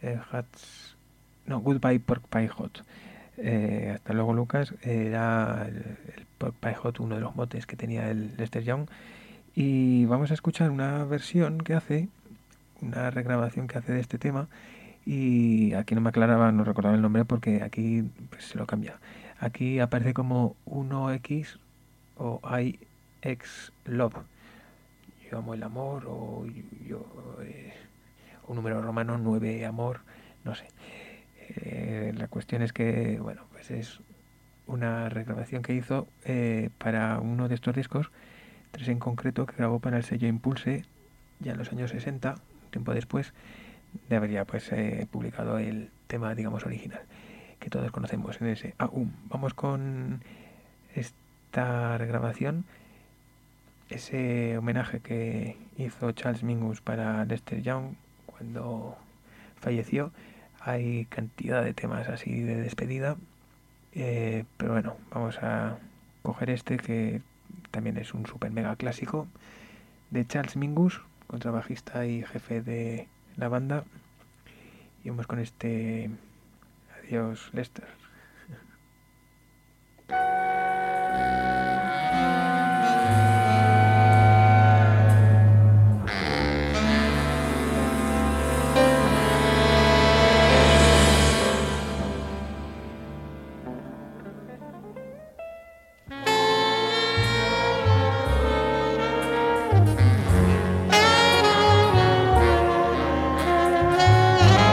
eh, Hats, no, Goodbye Pork Pie Hot. Eh, hasta luego, Lucas. Era el, el Pork Pie Hot, uno de los motes que tenía el Lester Young. Y vamos a escuchar una versión que hace, una regrabación que hace de este tema. Y aquí no me aclaraba, no recordaba el nombre porque aquí pues, se lo cambia. Aquí aparece como uno equis o I X Love. Yo amo el amor, o yo eh, un número romano nueve amor, no sé. Eh, la cuestión es que, bueno, pues es una regrabación que hizo eh, para uno de estos discos, tres en concreto, que grabó para el sello Impulse ya en los años sesenta, un tiempo después de haber ya pues eh, publicado el tema, digamos, original, que todos conocemos en ese A U M. Vamos con esta regrabación, ese homenaje que hizo Charles Mingus para Lester Young cuando falleció. Hay cantidad de temas así de despedida, eh, pero bueno, vamos a coger este que también es un super mega clásico de Charles Mingus, contrabajista y jefe de la banda, y vamos con este Adiós Lester.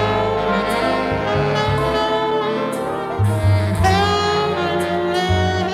Thank you.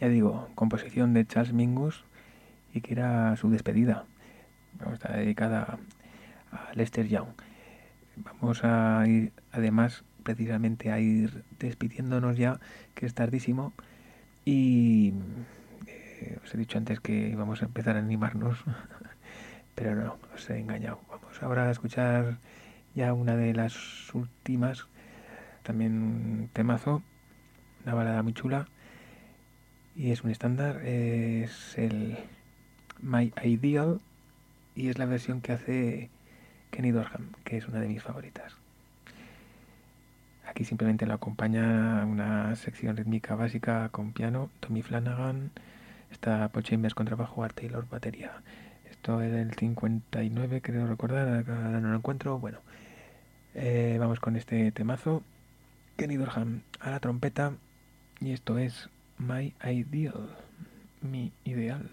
Ya digo, composición de Charles Mingus y que era su despedida. Está dedicada a Lester Young. Vamos a ir, además, precisamente a ir despidiéndonos ya, que es tardísimo. Y eh, os he dicho antes que íbamos a empezar a animarnos, pero no, os he engañado. Vamos ahora a escuchar ya una de las últimas, también un temazo, una balada muy chula, y es un estándar, es el My Ideal, y es la versión que hace Kenny Dorham, que es una de mis favoritas. Aquí simplemente lo acompaña una sección rítmica básica con piano, Tommy Flanagan, está Paul Chambers contrabajo, Art Taylor batería. Esto es del cincuenta y nueve, creo recordar, ahora no lo encuentro. Bueno, eh, vamos con este temazo. Kenny Dorham a la trompeta, y esto es My Ideal, mi ideal.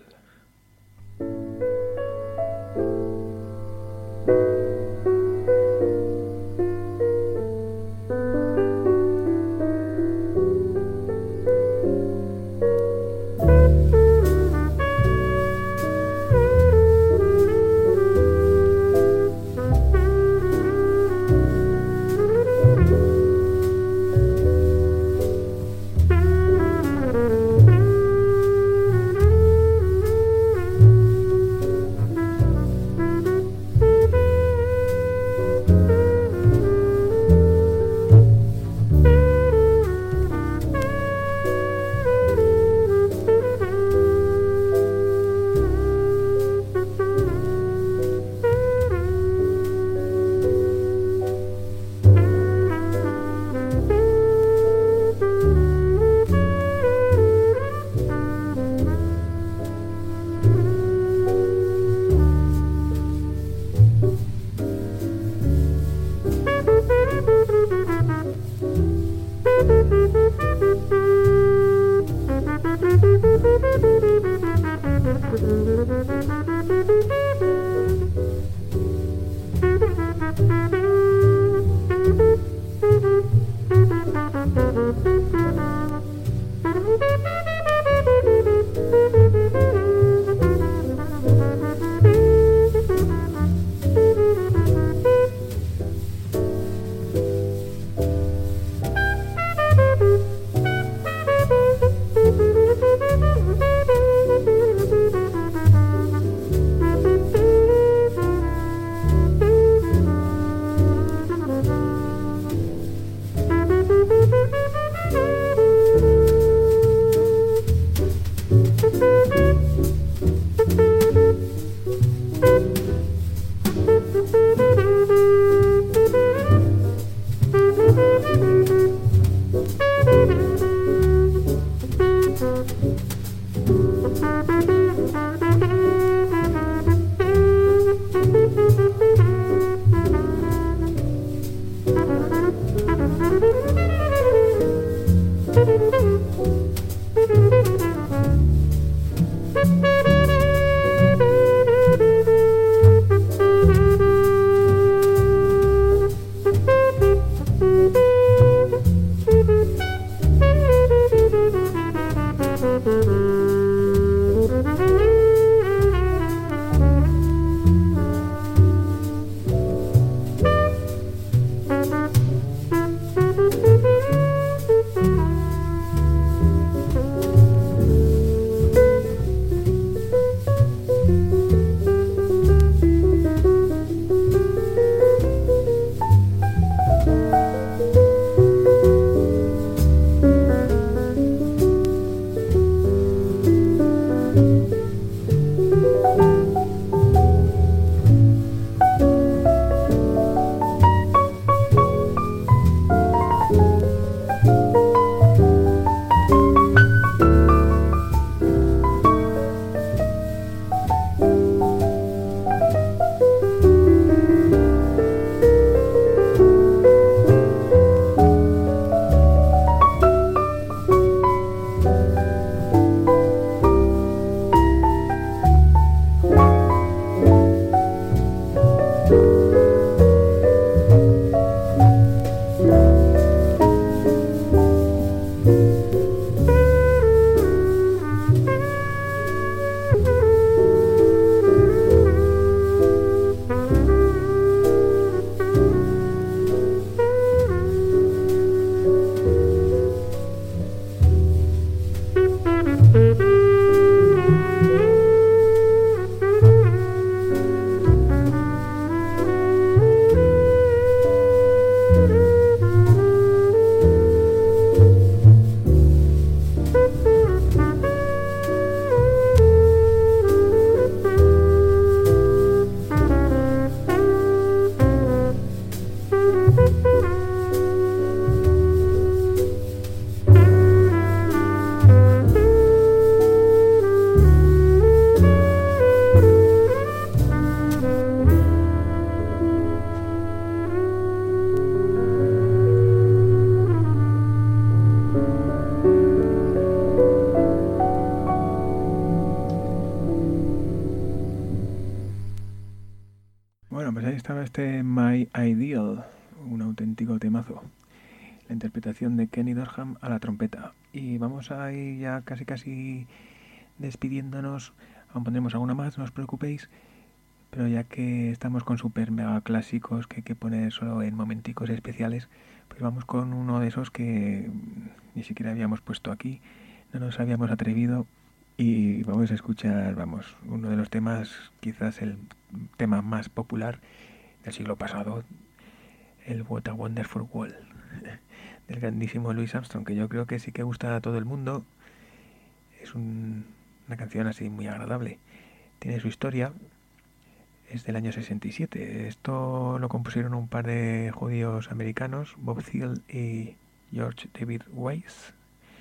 estaba este My Ideal, un auténtico temazo. La interpretación de Kenny Dorham a la trompeta. Y vamos a ir ya casi casi despidiéndonos. Aún pondremos alguna más, no os preocupéis. Pero ya que estamos con super mega clásicos que hay que poner solo en momenticos especiales, pues vamos con uno de esos que ni siquiera habíamos puesto aquí, no nos habíamos atrevido, y vamos a escuchar, vamos, uno de los temas, quizás el tema más popular del siglo pasado, el What a Wonderful World, del grandísimo Louis Armstrong, que yo creo que sí que gusta a todo el mundo. Es un, una canción así muy agradable, tiene su historia. Es del año sesenta y siete. Esto lo compusieron un par de judíos americanos, Bob Thiel y George David Weiss.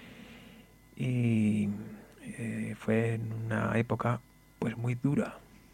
Y eh, fue en una época pues muy dura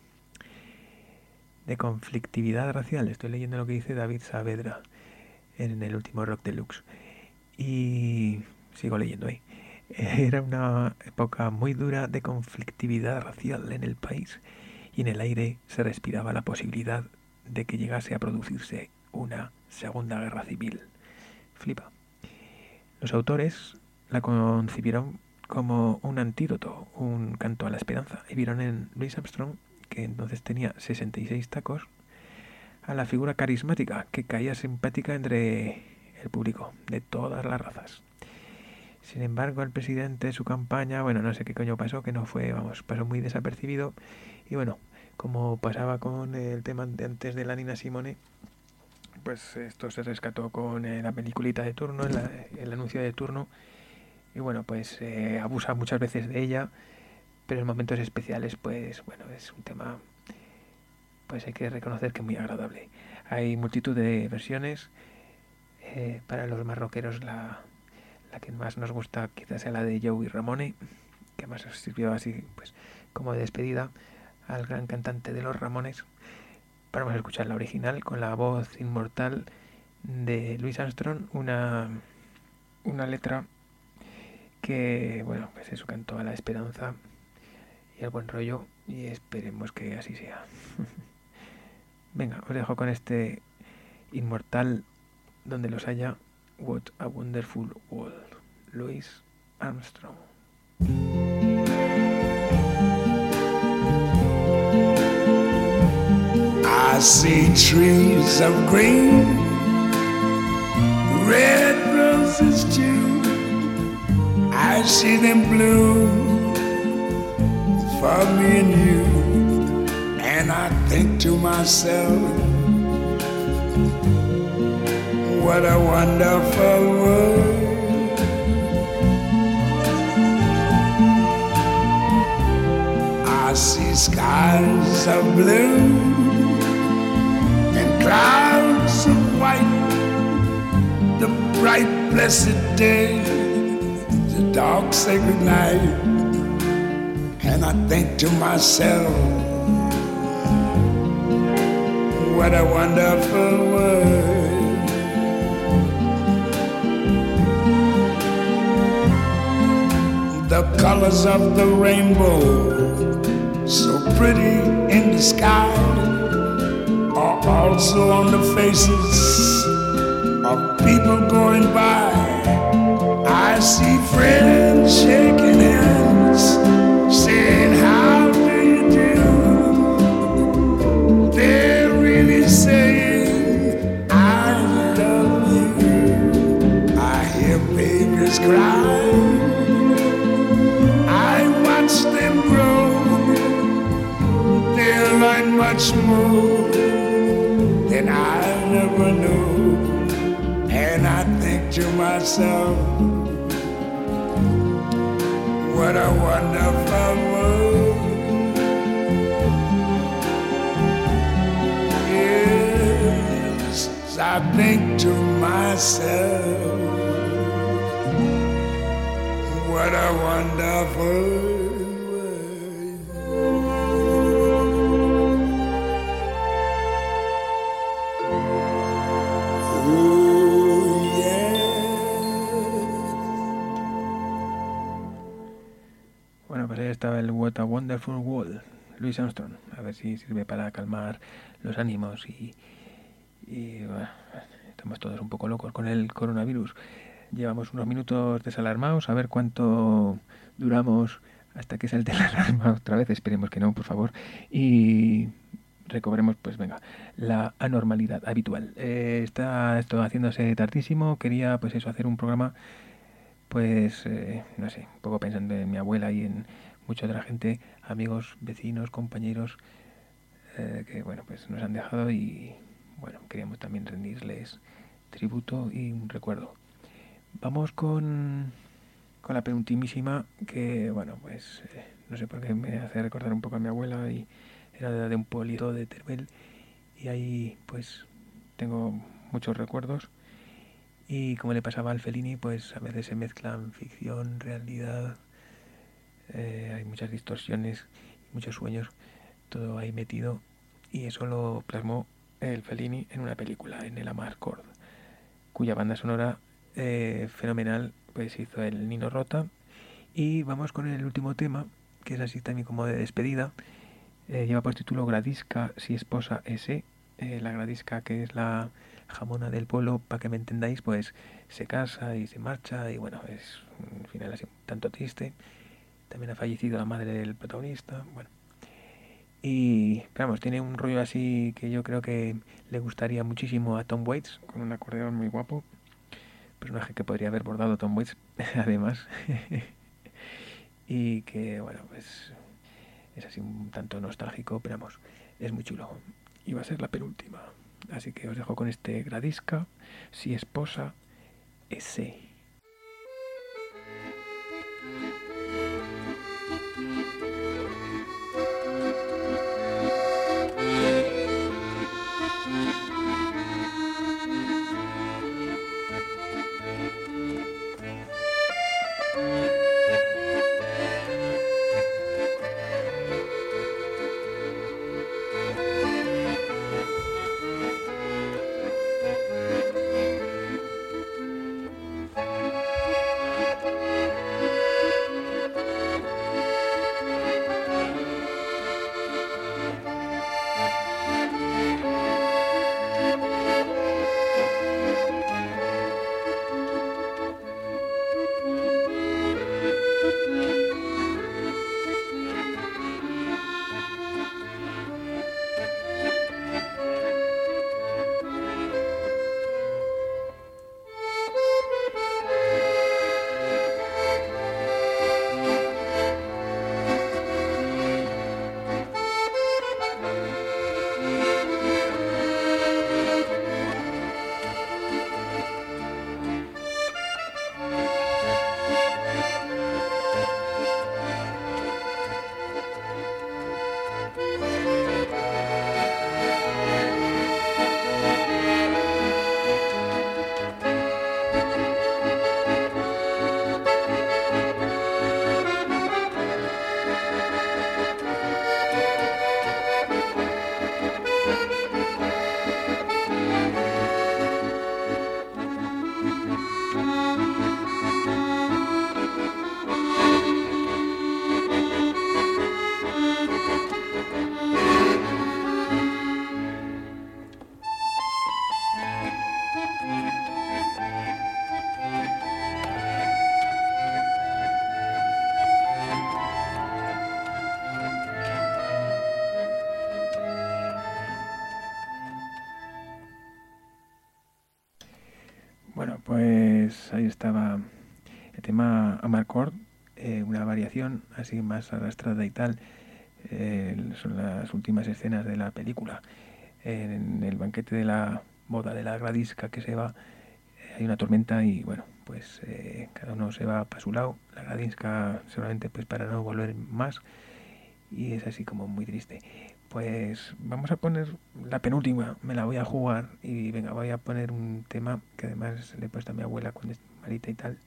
de conflictividad racial. Estoy leyendo lo que dice David Saavedra en el último Rock Deluxe. Y sigo leyendo ahí. Era una época muy dura de conflictividad racial en el país. Y en el aire se respiraba la posibilidad de que llegase a producirse una segunda guerra civil. Flipa. Los autores la concibieron como un antídoto, un canto a la esperanza, y vieron en Louis Armstrong, que entonces tenía sesenta y seis tacos, a la figura carismática que caía simpática entre el público de todas las razas. Sin embargo, el presidente de su campaña, bueno, no sé qué coño pasó, que no fue, vamos, pasó muy desapercibido. Y bueno, como pasaba con el tema de antes de la Nina Simone, pues esto se rescató con eh, la peliculita de turno, el, el anuncio de turno. Y bueno, pues eh, abusa muchas veces de ella, pero en momentos especiales, pues bueno, es un tema, pues hay que reconocer que es muy agradable. Hay multitud de versiones. Eh, para los más rockeros, la... La que más nos gusta quizás sea la de Joey Ramone, que más nos sirvió así pues como de despedida al gran cantante de los Ramones. Vamos a escuchar la original con la voz inmortal de Louis Armstrong, una, una letra que, bueno, pues eso, cantó a la esperanza y al buen rollo, y esperemos que así sea. Venga, os dejo con este inmortal donde los haya. What a Wonderful World, Louis Armstrong. I see trees of green, red roses too. I see them bloom for me and you, and I think to myself, what a wonderful world. I see skies of blue and clouds of white, the bright blessed day, the dark sacred night, and I think to myself, what a wonderful world. The colors of the rainbow, so pretty in the sky, are also on the faces of people going by. I see friends shaking hands, saying, how do you do? They're really saying, I love you. I hear babies cry, watch them grow, they'll learn much more than I never knew. And I think to myself, what a wonderful world. Yes, I think to myself, what a wonderful world. Oh, yeah. Bueno, pues ahí estaba el What a Wonderful World, Louis Armstrong. A ver si sirve para calmar los ánimos y, y bueno, estamos todos un poco locos con el coronavirus. Llevamos unos minutos desalarmados, a ver cuánto duramos hasta que salte la alarma otra vez, esperemos que no, por favor, y recobremos, pues venga, la anormalidad habitual. Eh, está esto haciéndose tardísimo, quería pues eso, hacer un programa, pues eh, no sé, un poco pensando en mi abuela y en mucha otra gente, amigos, vecinos, compañeros, eh, que bueno, pues nos han dejado y bueno, queríamos también rendirles tributo y un recuerdo. Vamos con, con la penultimísima, que bueno, pues eh, no sé por qué me hace recordar un poco a mi abuela, y era de, de un pueblito de Teruel, y ahí pues tengo muchos recuerdos, y como le pasaba al Fellini, pues a veces se mezclan ficción, realidad, eh, hay muchas distorsiones, muchos sueños, todo ahí metido, y eso lo plasmó el Fellini en una película, en el Amarcord, cuya banda sonora eh, fenomenal pues hizo el Nino Rota. Y vamos con el último tema, que es así también como de despedida. Eh, lleva por título Gradisca si esposa ese. Eh, la Gradisca, que es la jamona del pueblo, para que me entendáis, pues se casa y se marcha, y bueno, es un final así un tanto triste. También ha fallecido la madre del protagonista, bueno. Y vamos, tiene un rollo así que yo creo que le gustaría muchísimo a Tom Waits, con un acordeón muy guapo, personaje que podría haber bordado Tom Waits además. Y que bueno, pues es así un tanto nostálgico, pero vamos, es muy chulo. Y va a ser la penúltima, así que os dejo con este Gradisca si esposa ese. Bueno, pues ahí estaba el tema Amarcord, eh, una variación así más arrastrada y tal. Eh, son las últimas escenas de la película. En el banquete de la boda de la Gradisca que se va, eh, hay una tormenta y bueno, pues eh, cada uno se va para su lado. La Gradisca seguramente pues para no volver más, y es así como muy triste. Pues vamos a poner la penúltima, me la voy a jugar y venga, voy a poner un tema que además le he puesto a mi abuela cuando es malita y tal.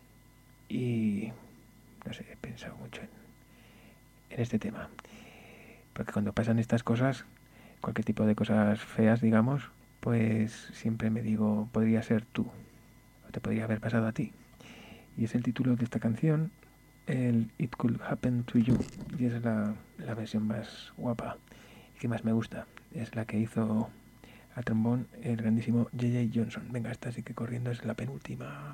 Y no sé, he pensado mucho en, en este tema. Porque cuando pasan estas cosas, cualquier tipo de cosas feas, digamos, pues siempre me digo, podría ser tú, o te podría haber pasado a ti. Y es el título de esta canción, el It Could Happen to You, y es la, la versión más guapa y que más me gusta es la que hizo al trombón el grandísimo J J Johnson. Venga, esta sí que corriendo es la penúltima.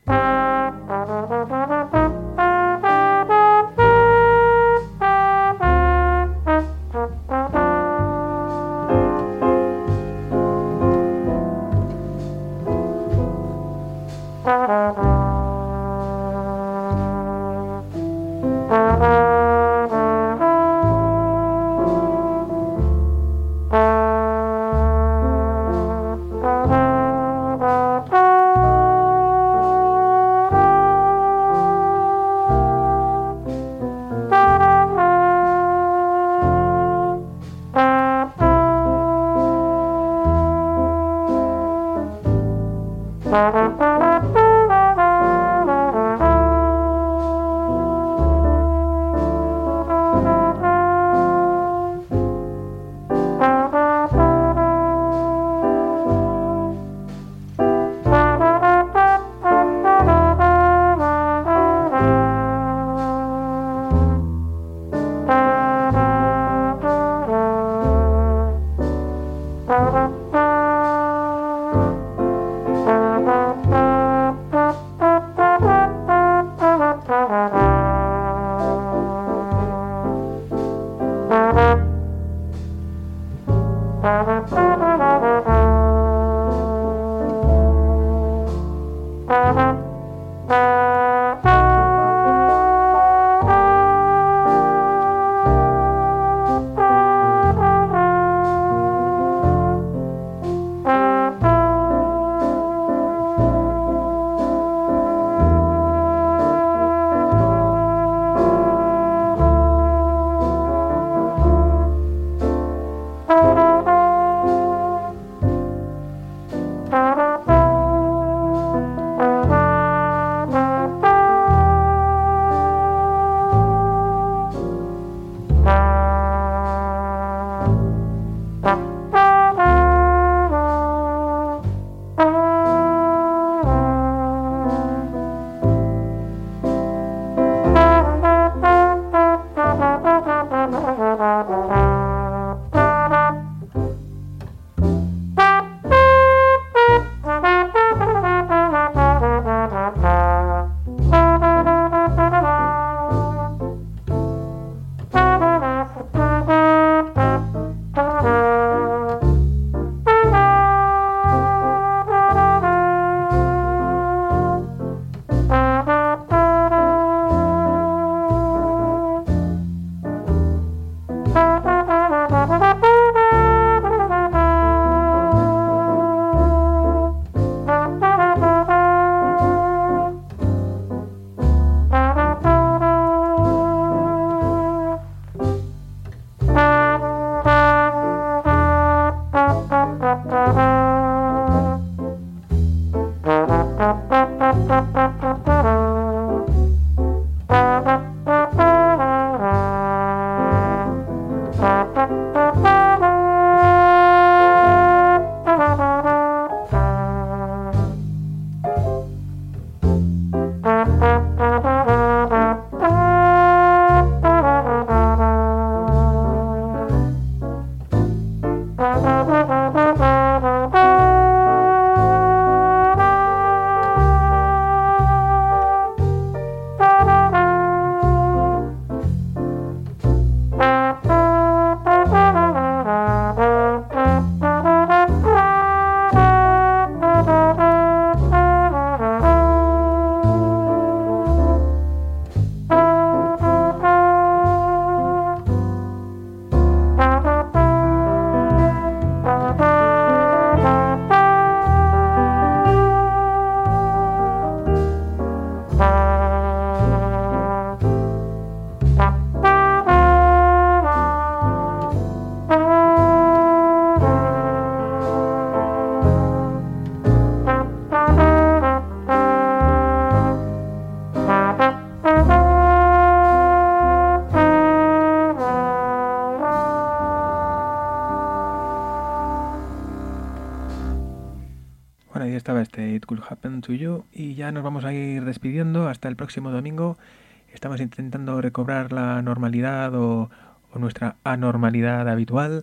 Bueno, ahí estaba este It Could Happen to You y ya nos vamos a ir despidiendo hasta el próximo domingo. Estamos intentando recobrar la normalidad o, o nuestra anormalidad habitual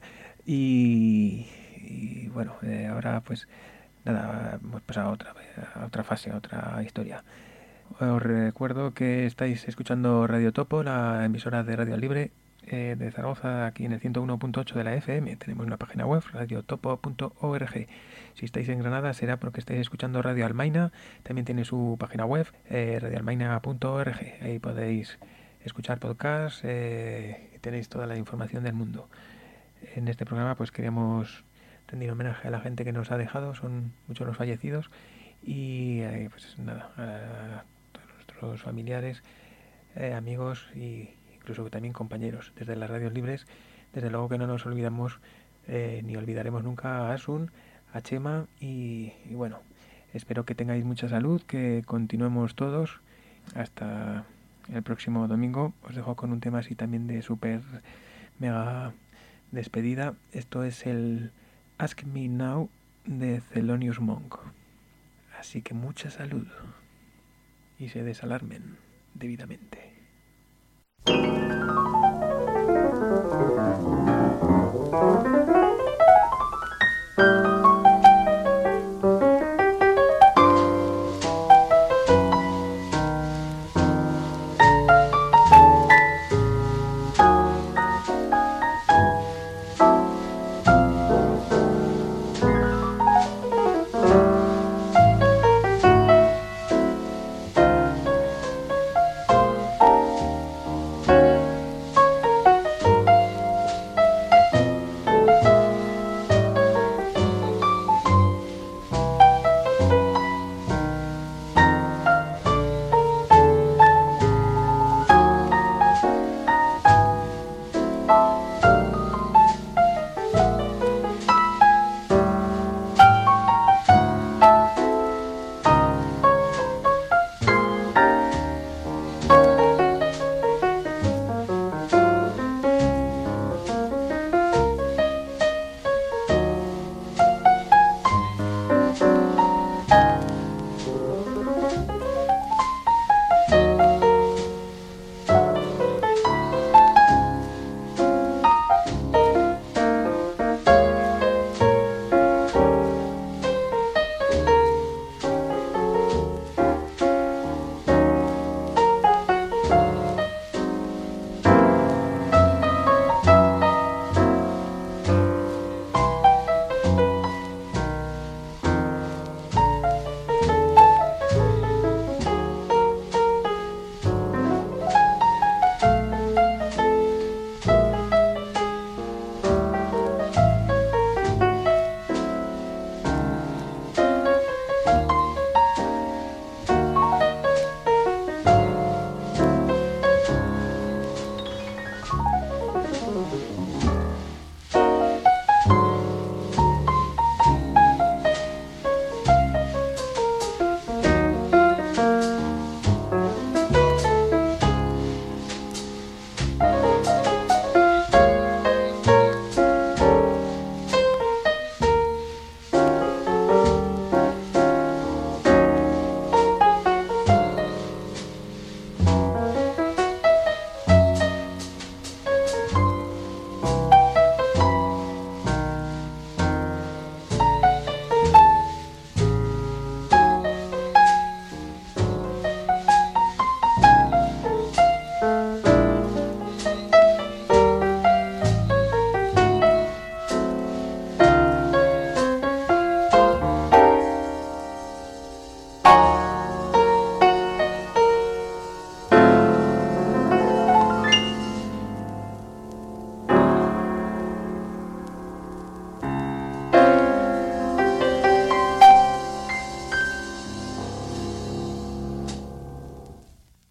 Y, y bueno, eh, ahora pues nada, hemos pasado a otra, a otra fase, a otra historia. Os recuerdo que estáis escuchando Radio Topo, la emisora de Radio Libre eh, de Zaragoza, aquí en el ciento uno punto ocho de la F M. Tenemos una página web, radiotopo punto org. Si estáis en Granada será porque estáis escuchando Radio Almaina. También tiene su página web, eh, radio almaina punto org. Ahí podéis escuchar podcasts eh, y tenéis toda la información del mundo. En este programa pues queríamos rendir homenaje a la gente que nos ha dejado, son muchos los fallecidos. Y eh, pues nada, a todos nuestros familiares, eh, amigos e incluso también compañeros desde las radios libres. Desde luego que no nos olvidamos eh, ni olvidaremos nunca a Asun, a Chema y, y bueno, espero que tengáis mucha salud, que continuemos todos hasta el próximo domingo. Os dejo con un tema así también de súper mega despedida. Esto es el Ask Me Now de Thelonious Monk. Así que mucha salud y se desalarmen debidamente.